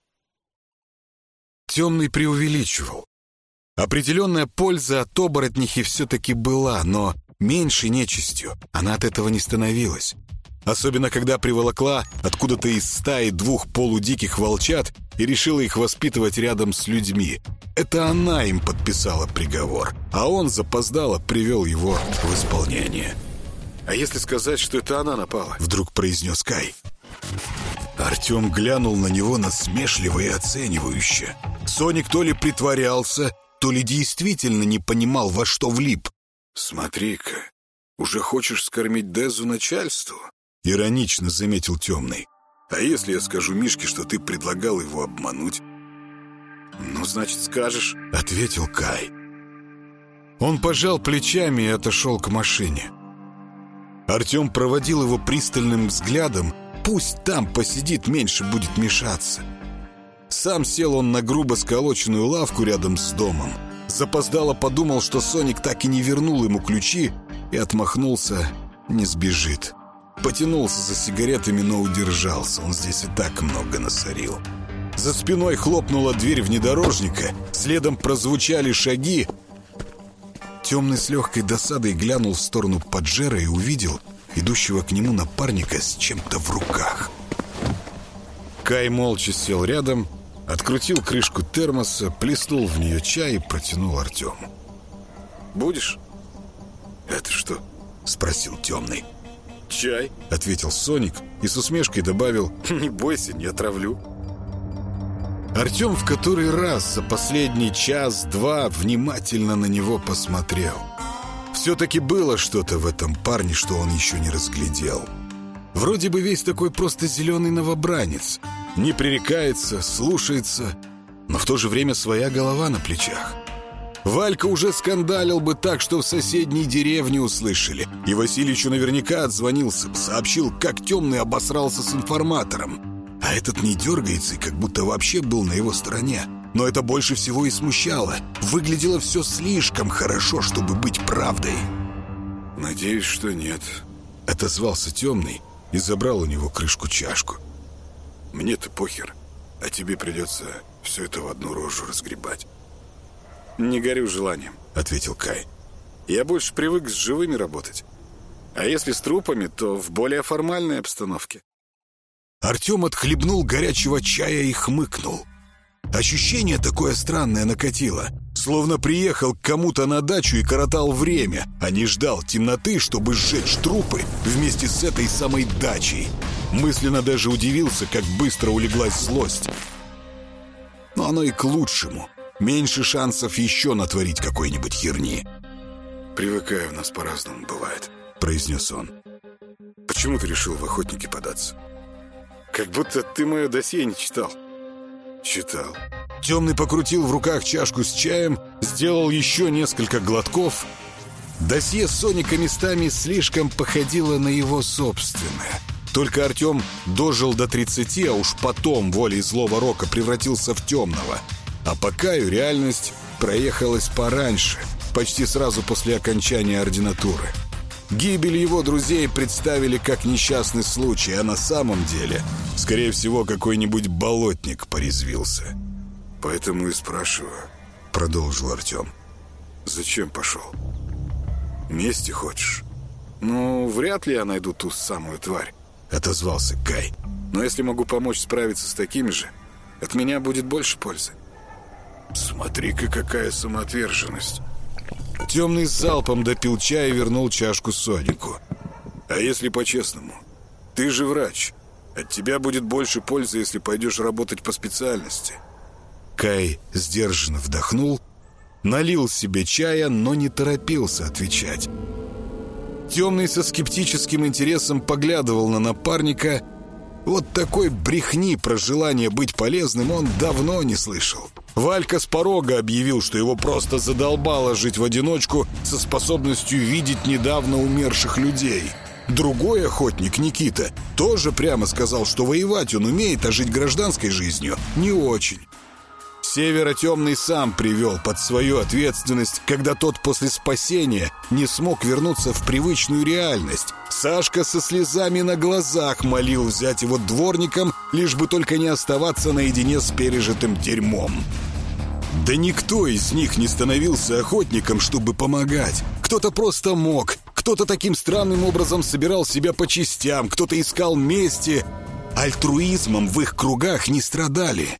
Темный преувеличивал. Определенная польза от оборотнихи все-таки была, но меньше нечистью она от этого не становилась. Особенно, когда приволокла откуда-то из стаи 2 полудиких волчат и решила их воспитывать рядом с людьми. Это она им подписала приговор, а он запоздало привел его в исполнение. «А если сказать, что это она напала?» — вдруг произнес Кай. Артем глянул на него насмешливо и оценивающе. Соник то ли притворялся, то ли действительно не понимал, во что влип. «Смотри-ка, уже хочешь скормить Дезу начальству?» — иронично заметил темный. «А если я скажу Мишке, что ты предлагал его обмануть?» «Ну, значит, скажешь», — ответил Кай. Он пожал плечами и отошел к машине. Артем проводил его пристальным взглядом. Пусть там посидит, меньше будет мешаться. Сам сел он на грубо сколоченную лавку рядом с домом. Запоздало подумал, что Соник так и не вернул ему ключи, и отмахнулся: не сбежит. Потянулся за сигаретами, но удержался. Он здесь и так много насорил. За спиной хлопнула дверь внедорожника, следом прозвучали шаги. Темный с легкой досадой глянул в сторону Паджеро и увидел идущего к нему напарника с чем-то в руках. Кай молча сел рядом, открутил крышку термоса, плеснул в нее чай и протянул Артему. «Будешь?» «Это что?» — спросил Темный. «Чай», — ответил Соник и с усмешкой добавил: «Не бойся, не отравлю». Артем в который раз за последний час-два внимательно на него посмотрел. Все-таки было что-то в этом парне, что он еще не разглядел. Вроде бы весь такой просто зеленый новобранец. Не пререкается, слушается, но в то же время своя голова на плечах. Валька уже скандалил бы так, что в соседней деревне услышали. И Васильичу наверняка отзвонился, сообщил, как Темный обосрался с информатором. А этот не дергается и как будто вообще был на его стороне. Но это больше всего и смущало. Выглядело все слишком хорошо, чтобы быть правдой. «Надеюсь, что нет», — отозвался Темный и забрал у него крышку-чашку. «Мне-то похер, а тебе придется все это в одну рожу разгребать». «Не горю желанием», — ответил Кай. «Я больше привык с живыми работать. А если с трупами, то в более формальной обстановке». Артем отхлебнул горячего чая и хмыкнул. Ощущение такое странное накатило, словно приехал к кому-то на дачу и коротал время, а не ждал темноты, чтобы сжечь трупы вместе с этой самой дачей. Мысленно даже удивился, как быстро улеглась злость. Но оно и к лучшему. Меньше шансов еще натворить какой-нибудь херни. «Привыкаю, у нас по-разному бывает», — произнес он. «Почему ты решил в охотники податься?» «Как будто ты мое досье не читал». «Читал». Темный покрутил в руках чашку с чаем, сделал еще несколько глотков. Досье Соника местами слишком походило на его собственное. Только Артем дожил до 30, а уж потом волей злого рока превратился в темного. А по Каю реальность проехалась пораньше, почти сразу после окончания ординатуры. Гибель его друзей представили как несчастный случай, а на самом деле, скорее всего, какой-нибудь болотник порезвился. «Поэтому и спрашиваю», — продолжил Артем. «Зачем пошел? Мести хочешь?» «Ну, вряд ли я найду ту самую тварь», — отозвался Кай. «Но если могу помочь справиться с такими же, от меня будет больше пользы». «Смотри-ка, какая самоотверженность!» Темный с залпом допил чай и вернул чашку Сонику. «А если по-честному? Ты же врач. От тебя будет больше пользы, если пойдешь работать по специальности». Кай сдержанно вдохнул, налил себе чая, но не торопился отвечать. Темный со скептическим интересом поглядывал на напарника. Вот такой брехни про желание быть полезным он давно не слышал. Валька с порога объявил, что его просто задолбало жить в одиночку со способностью видеть недавно умерших людей. Другой охотник, Никита, тоже прямо сказал, что воевать он умеет, а жить гражданской жизнью не очень. Севера Темный сам привел под свою ответственность, когда тот после спасения не смог вернуться в привычную реальность. Сашка со слезами на глазах молил взять его дворником, лишь бы только не оставаться наедине с пережитым дерьмом. Да никто из них не становился охотником, чтобы помогать. Кто-то просто мог, кто-то таким странным образом собирал себя по частям, кто-то искал мести. Альтруизмом в их кругах не страдали.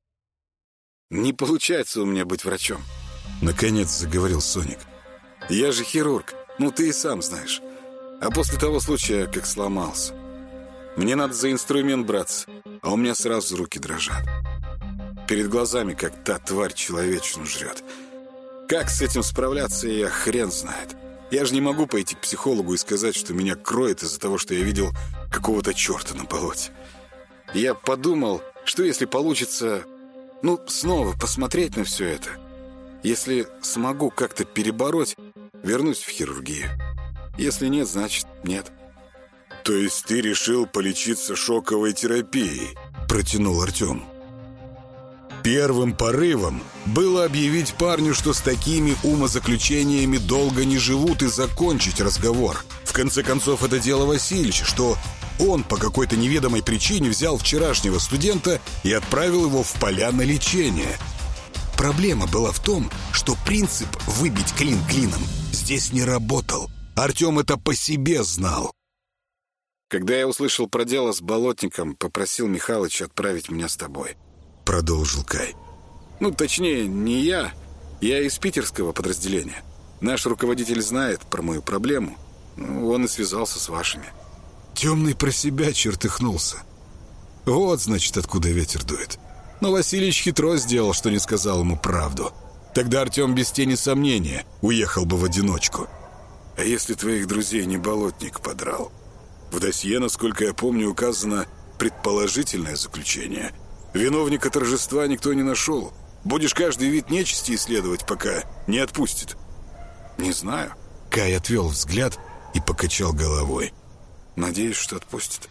«Не получается у меня быть врачом», — наконец заговорил Соник. «Я же хирург, ну ты и сам знаешь. А после того случая, как сломался, мне надо за инструмент браться, а у меня сразу руки дрожат. Перед глазами, как та тварь человечину жрет. Как с этим справляться, я хрен знает. Я же не могу пойти к психологу и сказать, что меня кроет из-за того, что я видел какого-то черта на болоте. Я подумал, что если получится... снова посмотреть на все это. Если смогу как-то перебороть, вернусь в хирургию. Если нет, значит нет». «То есть ты решил полечиться шоковой терапией?» — протянул Артем. Первым порывом было объявить парню, что с такими умозаключениями долго не живут, и закончить разговор. В конце концов, это дело Васильича, что он по какой-то неведомой причине взял вчерашнего студента и отправил его в поля на лечение. Проблема была в том, что принцип «выбить клин клином» здесь не работал. Артем это по себе знал. Когда я услышал про дело с Болотником, попросил Михалыча отправить меня с тобой. Продолжил Кай. Ну, точнее, не я. Я из питерского подразделения. Наш руководитель знает про мою проблему. Он и связался с вашими. Темный про себя чертыхнулся. Вот, значит, откуда ветер дует. Но Васильич хитро сделал, что не сказал ему правду. Тогда Артем без тени сомнения уехал бы в одиночку. А если твоих друзей не Болотник подрал? В досье, насколько я помню, указано предположительное заключение. Виновника торжества никто не нашел. Будешь каждый вид нечисти исследовать, пока не отпустит. Не знаю. Кай отвел взгляд и покачал головой. Надеюсь, что отпустит.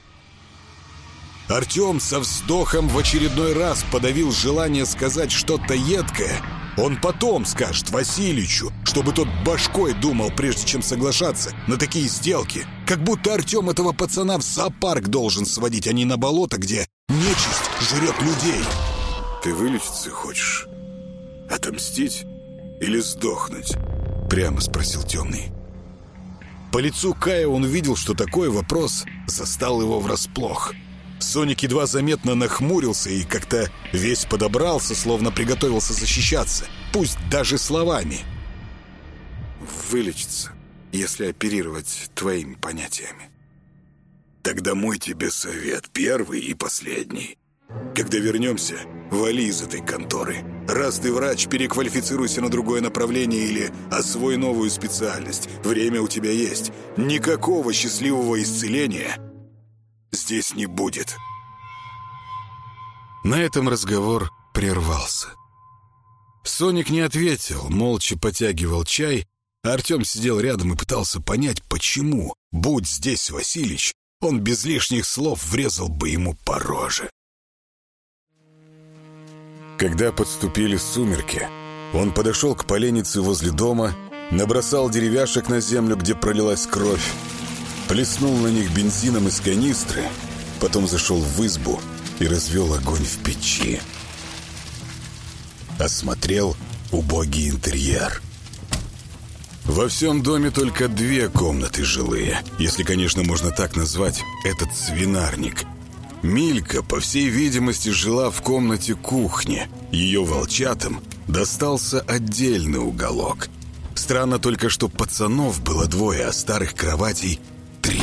Артем со вздохом в очередной раз подавил желание сказать что-то едкое. Он потом скажет Васильичу, чтобы тот башкой думал, прежде чем соглашаться на такие сделки. Как будто Артем этого пацана в зоопарк должен сводить, а не на болото, где нечисть жрет людей. Ты вылечиться хочешь? Отомстить или сдохнуть? Прямо спросил Темный. По лицу Кая он увидел, что такой вопрос застал его врасплох. Соник едва заметно нахмурился и как-то весь подобрался, словно приготовился защищаться, пусть даже словами. Вылечиться, если оперировать твоими понятиями. Тогда мой тебе совет, первый и последний. Когда вернемся, вали из этой конторы. Раз ты врач, переквалифицируйся на другое направление или освой новую специальность. Время у тебя есть. Никакого счастливого исцеления здесь не будет. На этом разговор прервался. Соник не ответил, молча потягивал чай, а Артем сидел рядом и пытался понять, почему, будь здесь Васильич, он без лишних слов врезал бы ему по роже. Когда подступили сумерки, он подошел к поленнице возле дома, набросал деревяшек на землю, где пролилась кровь, плеснул на них бензином из канистры, потом зашел в избу и развел огонь в печи. Осмотрел убогий интерьер. Во всем доме только 2 комнаты жилые, если, конечно, можно так назвать этот свинарник. Милька, по всей видимости, жила в комнате кухни. Ее волчатам достался отдельный уголок. Странно только, что пацанов было 2, а старых кроватей 3.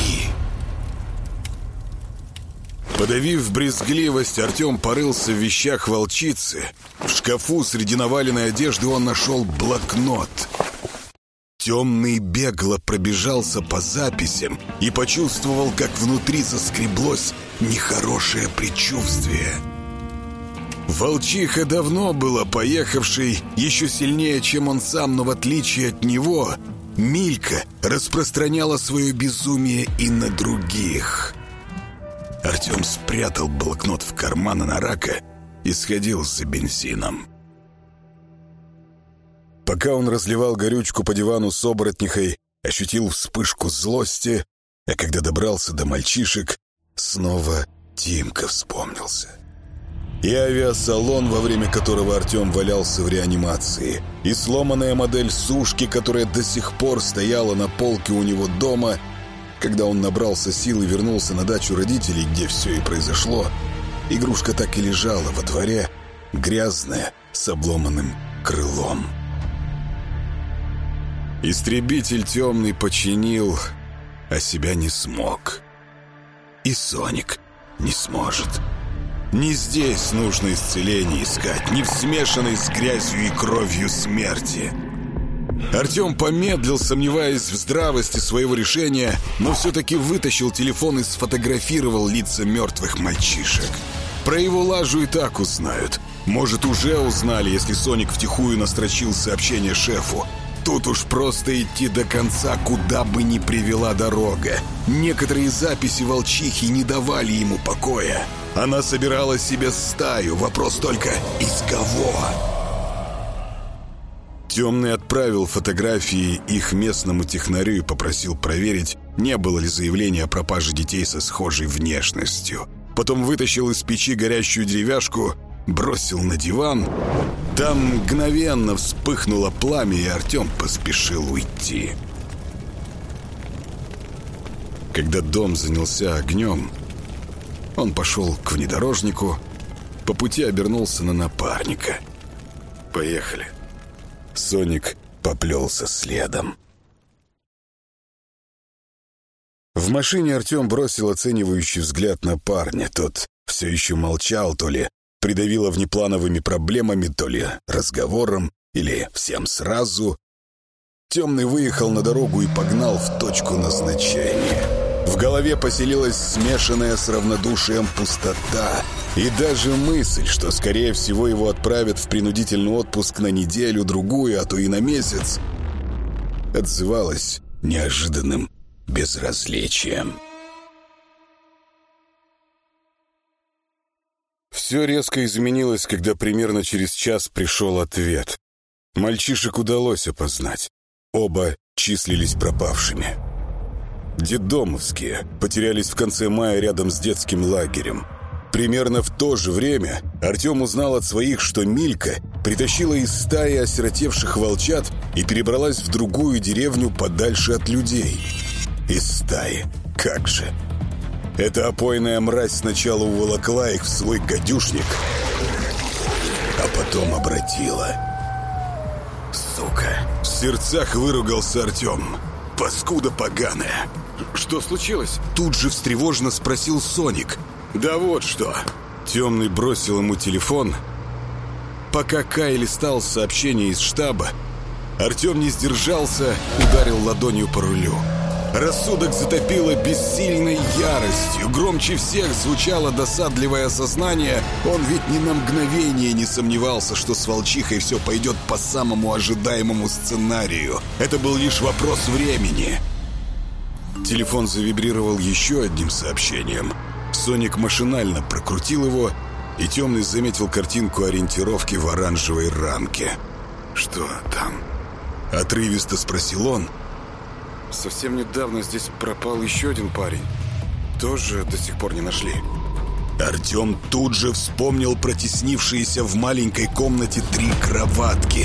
Подавив брезгливость, Артем порылся в вещах волчицы. В шкафу среди наваленной одежды он нашел блокнот. Темный бегло пробежался по записям и почувствовал, как внутри заскреблось нехорошее предчувствие. Волчиха давно была поехавшей, еще сильнее, чем он сам, но в отличие от него, Милька распространяла свое безумие и на других. Артем спрятал блокнот в карман анарака и сходил за бензином. Пока он разливал горючку по дивану с оборотнихой, ощутил вспышку злости, а когда добрался до мальчишек, снова Тимка вспомнился. И авиасалон, во время которого Артем валялся в реанимации, и сломанная модель сушки, которая до сих пор стояла на полке у него дома. Когда он набрался сил и вернулся на дачу родителей, где все и произошло, игрушка так и лежала во дворе, грязная, с обломанным крылом. Истребитель темный починил, а себя не смог. И Соник не сможет. Не здесь нужно исцеление искать, не в смешанной с грязью и кровью смерти. Артем помедлил, сомневаясь в здравости своего решения, но все-таки вытащил телефон и сфотографировал лица мертвых мальчишек. Про его лажу и так узнают. Может, уже узнали, если Соник втихую настрочил сообщение шефу. Тут уж просто идти до конца, куда бы ни привела дорога. Некоторые записи волчихи не давали ему покоя. Она собирала себе стаю. Вопрос только, из кого? Темный отправил фотографии их местному технарю и попросил проверить, не было ли заявления о пропаже детей со схожей внешностью. Потом вытащил из печи горящую деревяшку, бросил на диван. Там мгновенно вспыхнуло пламя, и Артем поспешил уйти. Когда дом занялся огнем, он пошел к внедорожнику, по пути обернулся на напарника. «Поехали». Соник поплелся следом. В машине Артем бросил оценивающий взгляд на парня. Тот все еще молчал, то ли придавило внеплановыми проблемами, то ли разговором, или всем сразу. Темный выехал на дорогу и погнал в точку назначения. В голове поселилась смешанная с равнодушием пустота. И даже мысль, что, скорее всего, его отправят в принудительный отпуск на неделю-другую, а то и на месяц, отзывалась неожиданным безразличием. Все резко изменилось, когда примерно через час пришел ответ. Мальчишек удалось опознать. Оба числились пропавшими. Детдомовские потерялись в конце мая рядом с детским лагерем. Примерно в то же время Артем узнал от своих, что Милька притащила из стаи осиротевших волчат и перебралась в другую деревню подальше от людей. Из стаи. Как же! Эта опойная мразь сначала уволокла их в свой гадюшник, а потом обратила. Сука! В сердцах выругался Артем. Паскуда поганая! Что случилось? Тут же встревоженно спросил Соник. Да вот что. Темный бросил ему телефон. Пока Кай листал сообщение из штаба, Артем не сдержался, ударил ладонью по рулю. Рассудок затопило бессильной яростью. Громче всех звучало досадливое осознание. Он ведь ни на мгновение не сомневался, что с волчихой все пойдет по самому ожидаемому сценарию. Это был лишь вопрос времени. Телефон завибрировал еще одним сообщением. Соник машинально прокрутил его, и Темный заметил картинку ориентировки в оранжевой рамке. «Что там?» — отрывисто спросил он. Совсем недавно здесь пропал еще один парень. Тоже до сих пор не нашли. Артем тут же вспомнил протеснившиеся в маленькой комнате 3 кроватки.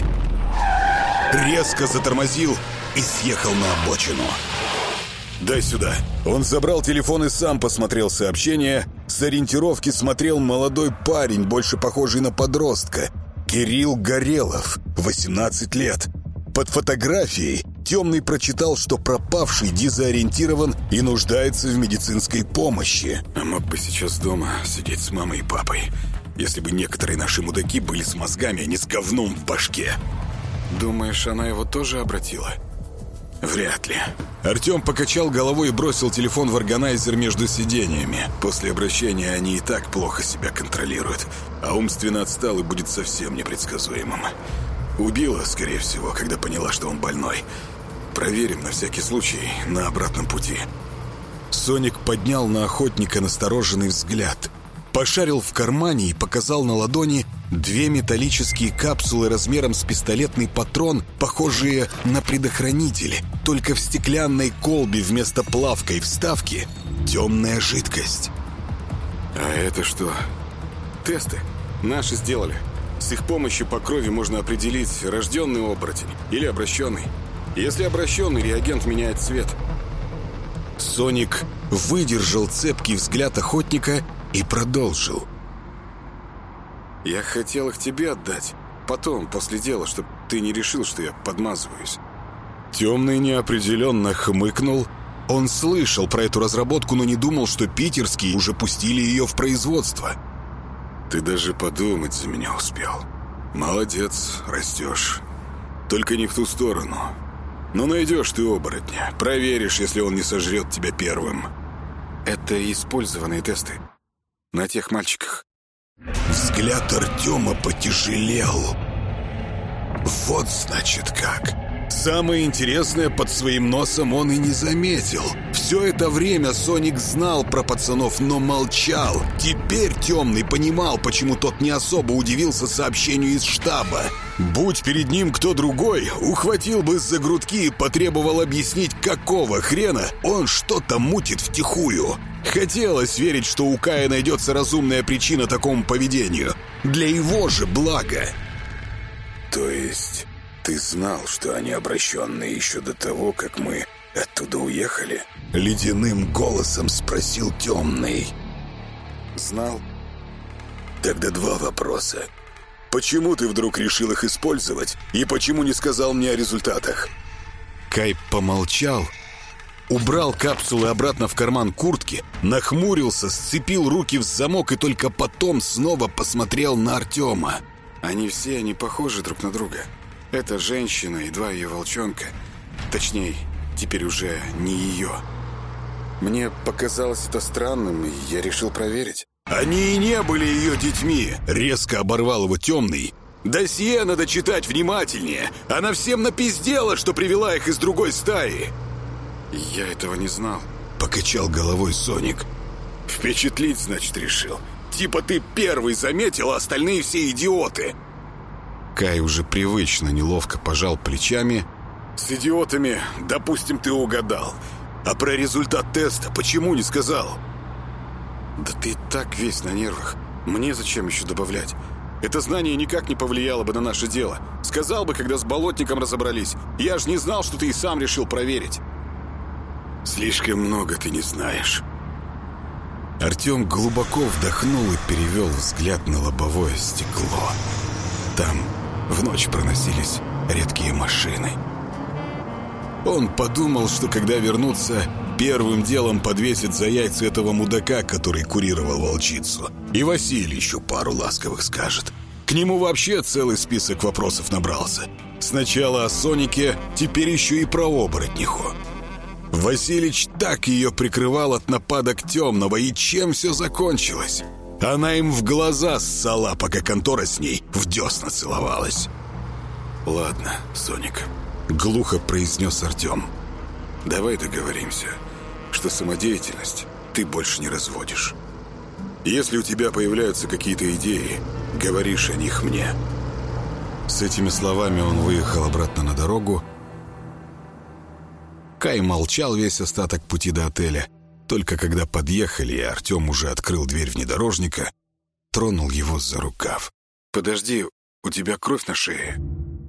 Резко затормозил и съехал на обочину. «Дай сюда». Он забрал телефон и сам посмотрел сообщение. С ориентировки смотрел молодой парень, больше похожий на подростка. Кирилл Горелов, 18 лет. Под фотографией Темный прочитал, что пропавший дезориентирован и нуждается в медицинской помощи. А мог бы сейчас дома сидеть с мамой и папой, если бы некоторые наши мудаки были с мозгами, а не с говном в башке. Думаешь, она его тоже обратила? Вряд ли. Артем покачал головой и бросил телефон в органайзер между сиденьями. После обращения они и так плохо себя контролируют, а умственно отстал и будет совсем непредсказуемым. Убила, скорее всего, когда поняла, что он больной. Проверим на всякий случай на обратном пути. Соник поднял на охотника настороженный взгляд. Пошарил в кармане и показал на ладони 2 металлические капсулы размером с пистолетный патрон, похожие на предохранители. Только в стеклянной колбе вместо плавкой вставки темная жидкость. А это что? Тесты. Наши сделали. С их помощью по крови можно определить, рожденный оборотень или обращенный. Если обращенный, реагент меняет цвет. Соник выдержал цепкий взгляд охотника и продолжил. Я хотел их тебе отдать. Потом, после дела, чтобы ты не решил, что я подмазываюсь. Темный неопределенно хмыкнул. Он слышал про эту разработку, но не думал, что питерские уже пустили ее в производство. Ты даже подумать за меня успел. Молодец, растешь. Только не в ту сторону. Но найдешь ты оборотня. Проверишь, если он не сожрет тебя первым. Это использованные тесты. На тех мальчиках. Взгляд Артема потяжелел. Вот значит как. Самое интересное, под своим носом он и не заметил. Все это время Соник знал про пацанов, но молчал. Теперь Темный понимал, почему тот не особо удивился сообщению из штаба. Будь перед ним кто другой, ухватил бы за грудки и потребовал объяснить, какого хрена он что-то мутит втихую. Хотелось верить, что у Кая найдется разумная причина такому поведению. Для его же блага. То есть ты знал, что они обращенные еще до того, как мы оттуда уехали? Ледяным голосом спросил Темный. Знал? Тогда два вопроса. Почему ты вдруг решил их использовать? И почему не сказал мне о результатах? Кай помолчал, убрал капсулы обратно в карман куртки, нахмурился, сцепил руки в замок и только потом снова посмотрел на Артема. Они все не похожи друг на друга. Это женщина и два ее волчонка. Точнее, теперь уже не ее. Мне показалось это странным, и я решил проверить. «Они и не были ее детьми!» — резко оборвал его Темный. «Досье надо читать внимательнее! Она всем напиздела, что привела их из другой стаи!» «Я этого не знал», — покачал головой Соник. «Впечатлить, значит, решил. Типа ты первый заметил, а остальные все идиоты!» Кай уже привычно неловко пожал плечами. «С идиотами, допустим, ты угадал. А про результат теста почему не сказал?» «Да ты и так весь на нервах. Мне зачем еще добавлять? Это знание никак не повлияло бы на наше дело. Сказал бы, когда с болотником разобрались. Я ж не знал, что ты и сам решил проверить». «Слишком много ты не знаешь». Артем глубоко вдохнул и перевел взгляд на лобовое стекло. Там в ночь проносились редкие машины. Он подумал, что когда вернутся, первым делом подвесит за яйца этого мудака, который курировал волчицу. И Василищу пару ласковых скажет. К нему вообще целый список вопросов набрался. Сначала о Сонике, теперь еще и про оборотниху. Василич так ее прикрывал от нападок Темного, и чем все закончилось? Она им в глаза ссала, пока контора с ней в десна целовалась. «Ладно, Соник», — глухо произнес Артем. «Давай договоримся, что самодеятельность ты больше не разводишь. Если у тебя появляются какие-то идеи, говоришь о них мне». С этими словами он выехал обратно на дорогу. Кай молчал весь остаток пути до отеля. Только когда подъехали, и Артем уже открыл дверь внедорожника, тронул его за рукав. «Подожди, у тебя кровь на шее».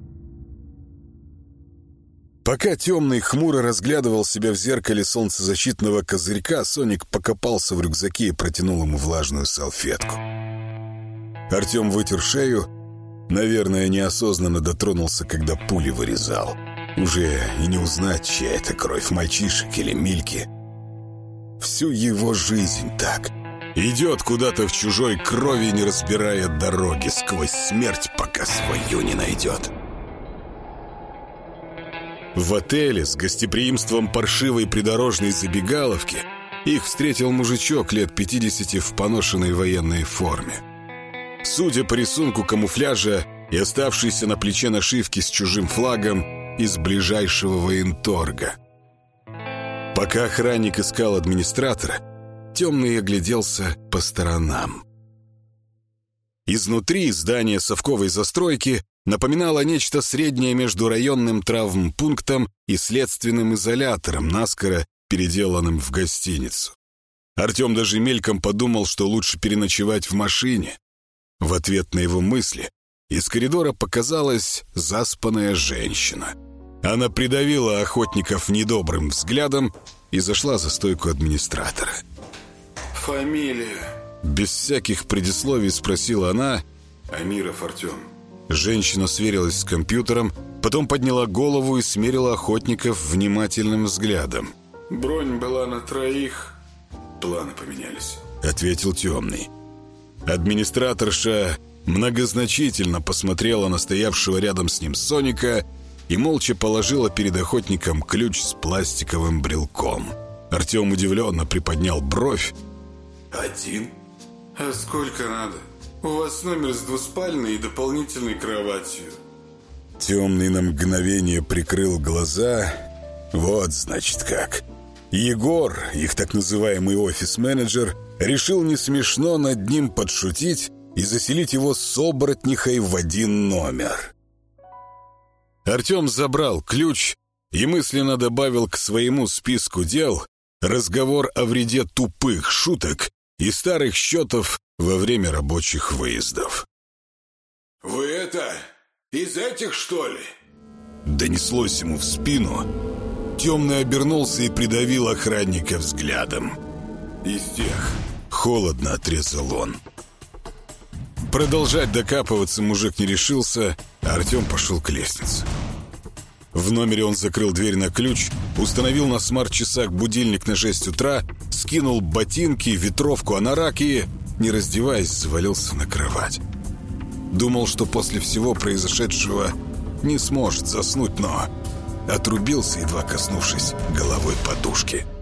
Пока Темный хмуро разглядывал себя в зеркале солнцезащитного козырька, Соник покопался в рюкзаке и протянул ему влажную салфетку. Артем вытер шею, наверное, неосознанно дотронулся, когда пули вырезал. Уже и не узнать, чья это кровь, мальчишек или Мильки. Всю его жизнь так. Идет куда-то в чужой крови, не разбирая дороги, сквозь смерть, пока свою не найдет. В отеле с гостеприимством паршивой придорожной забегаловки их встретил мужичок лет 50 в поношенной военной форме. Судя по рисунку камуфляжа и оставшейся на плече нашивки с чужим флагом, из ближайшего военторга. Пока охранник искал администратора, Темный огляделся по сторонам. Изнутри здание совковой застройки напоминало нечто среднее между районным травмпунктом и следственным изолятором, наскоро переделанным в гостиницу. Артем даже мельком подумал, что лучше переночевать в машине. В ответ на его мысли из коридора показалась заспанная женщина. Она придавила охотников недобрым взглядом и зашла за стойку администратора. «Фамилия?» Без всяких предисловий спросила она. «Амиров Артем». Женщина сверилась с компьютером, потом подняла голову и смерила охотников внимательным взглядом. «Бронь была на 3, планы поменялись», — ответил Темный. Администраторша многозначительно посмотрела на стоявшего рядом с ним Соника и молча положила перед охотником ключ с пластиковым брелком. Артем удивленно приподнял бровь. «Один?» «А сколько надо? У вас номер с двуспальной и дополнительной кроватью». Темный на мгновение прикрыл глаза. Вот, значит, как. Егор, их так называемый офис-менеджер, решил не смешно над ним подшутить и заселить его с оборотнихой в один номер. Артем забрал ключ и мысленно добавил к своему списку дел разговор о вреде тупых шуток и старых счетов во время рабочих выездов. «Вы это, из этих, что ли?» Донеслось ему в спину. Темный обернулся и придавил охранника взглядом. «Из тех». Холодно отрезал он. Продолжать докапываться мужик не решился, а Артем пошел к лестнице. В номере он закрыл дверь на ключ, установил на смарт-часах будильник на 6 утра, скинул ботинки, ветровку, анорак и, не раздеваясь, завалился на кровать. Думал, что после всего произошедшего не сможет заснуть, но отрубился, едва коснувшись головой подушки.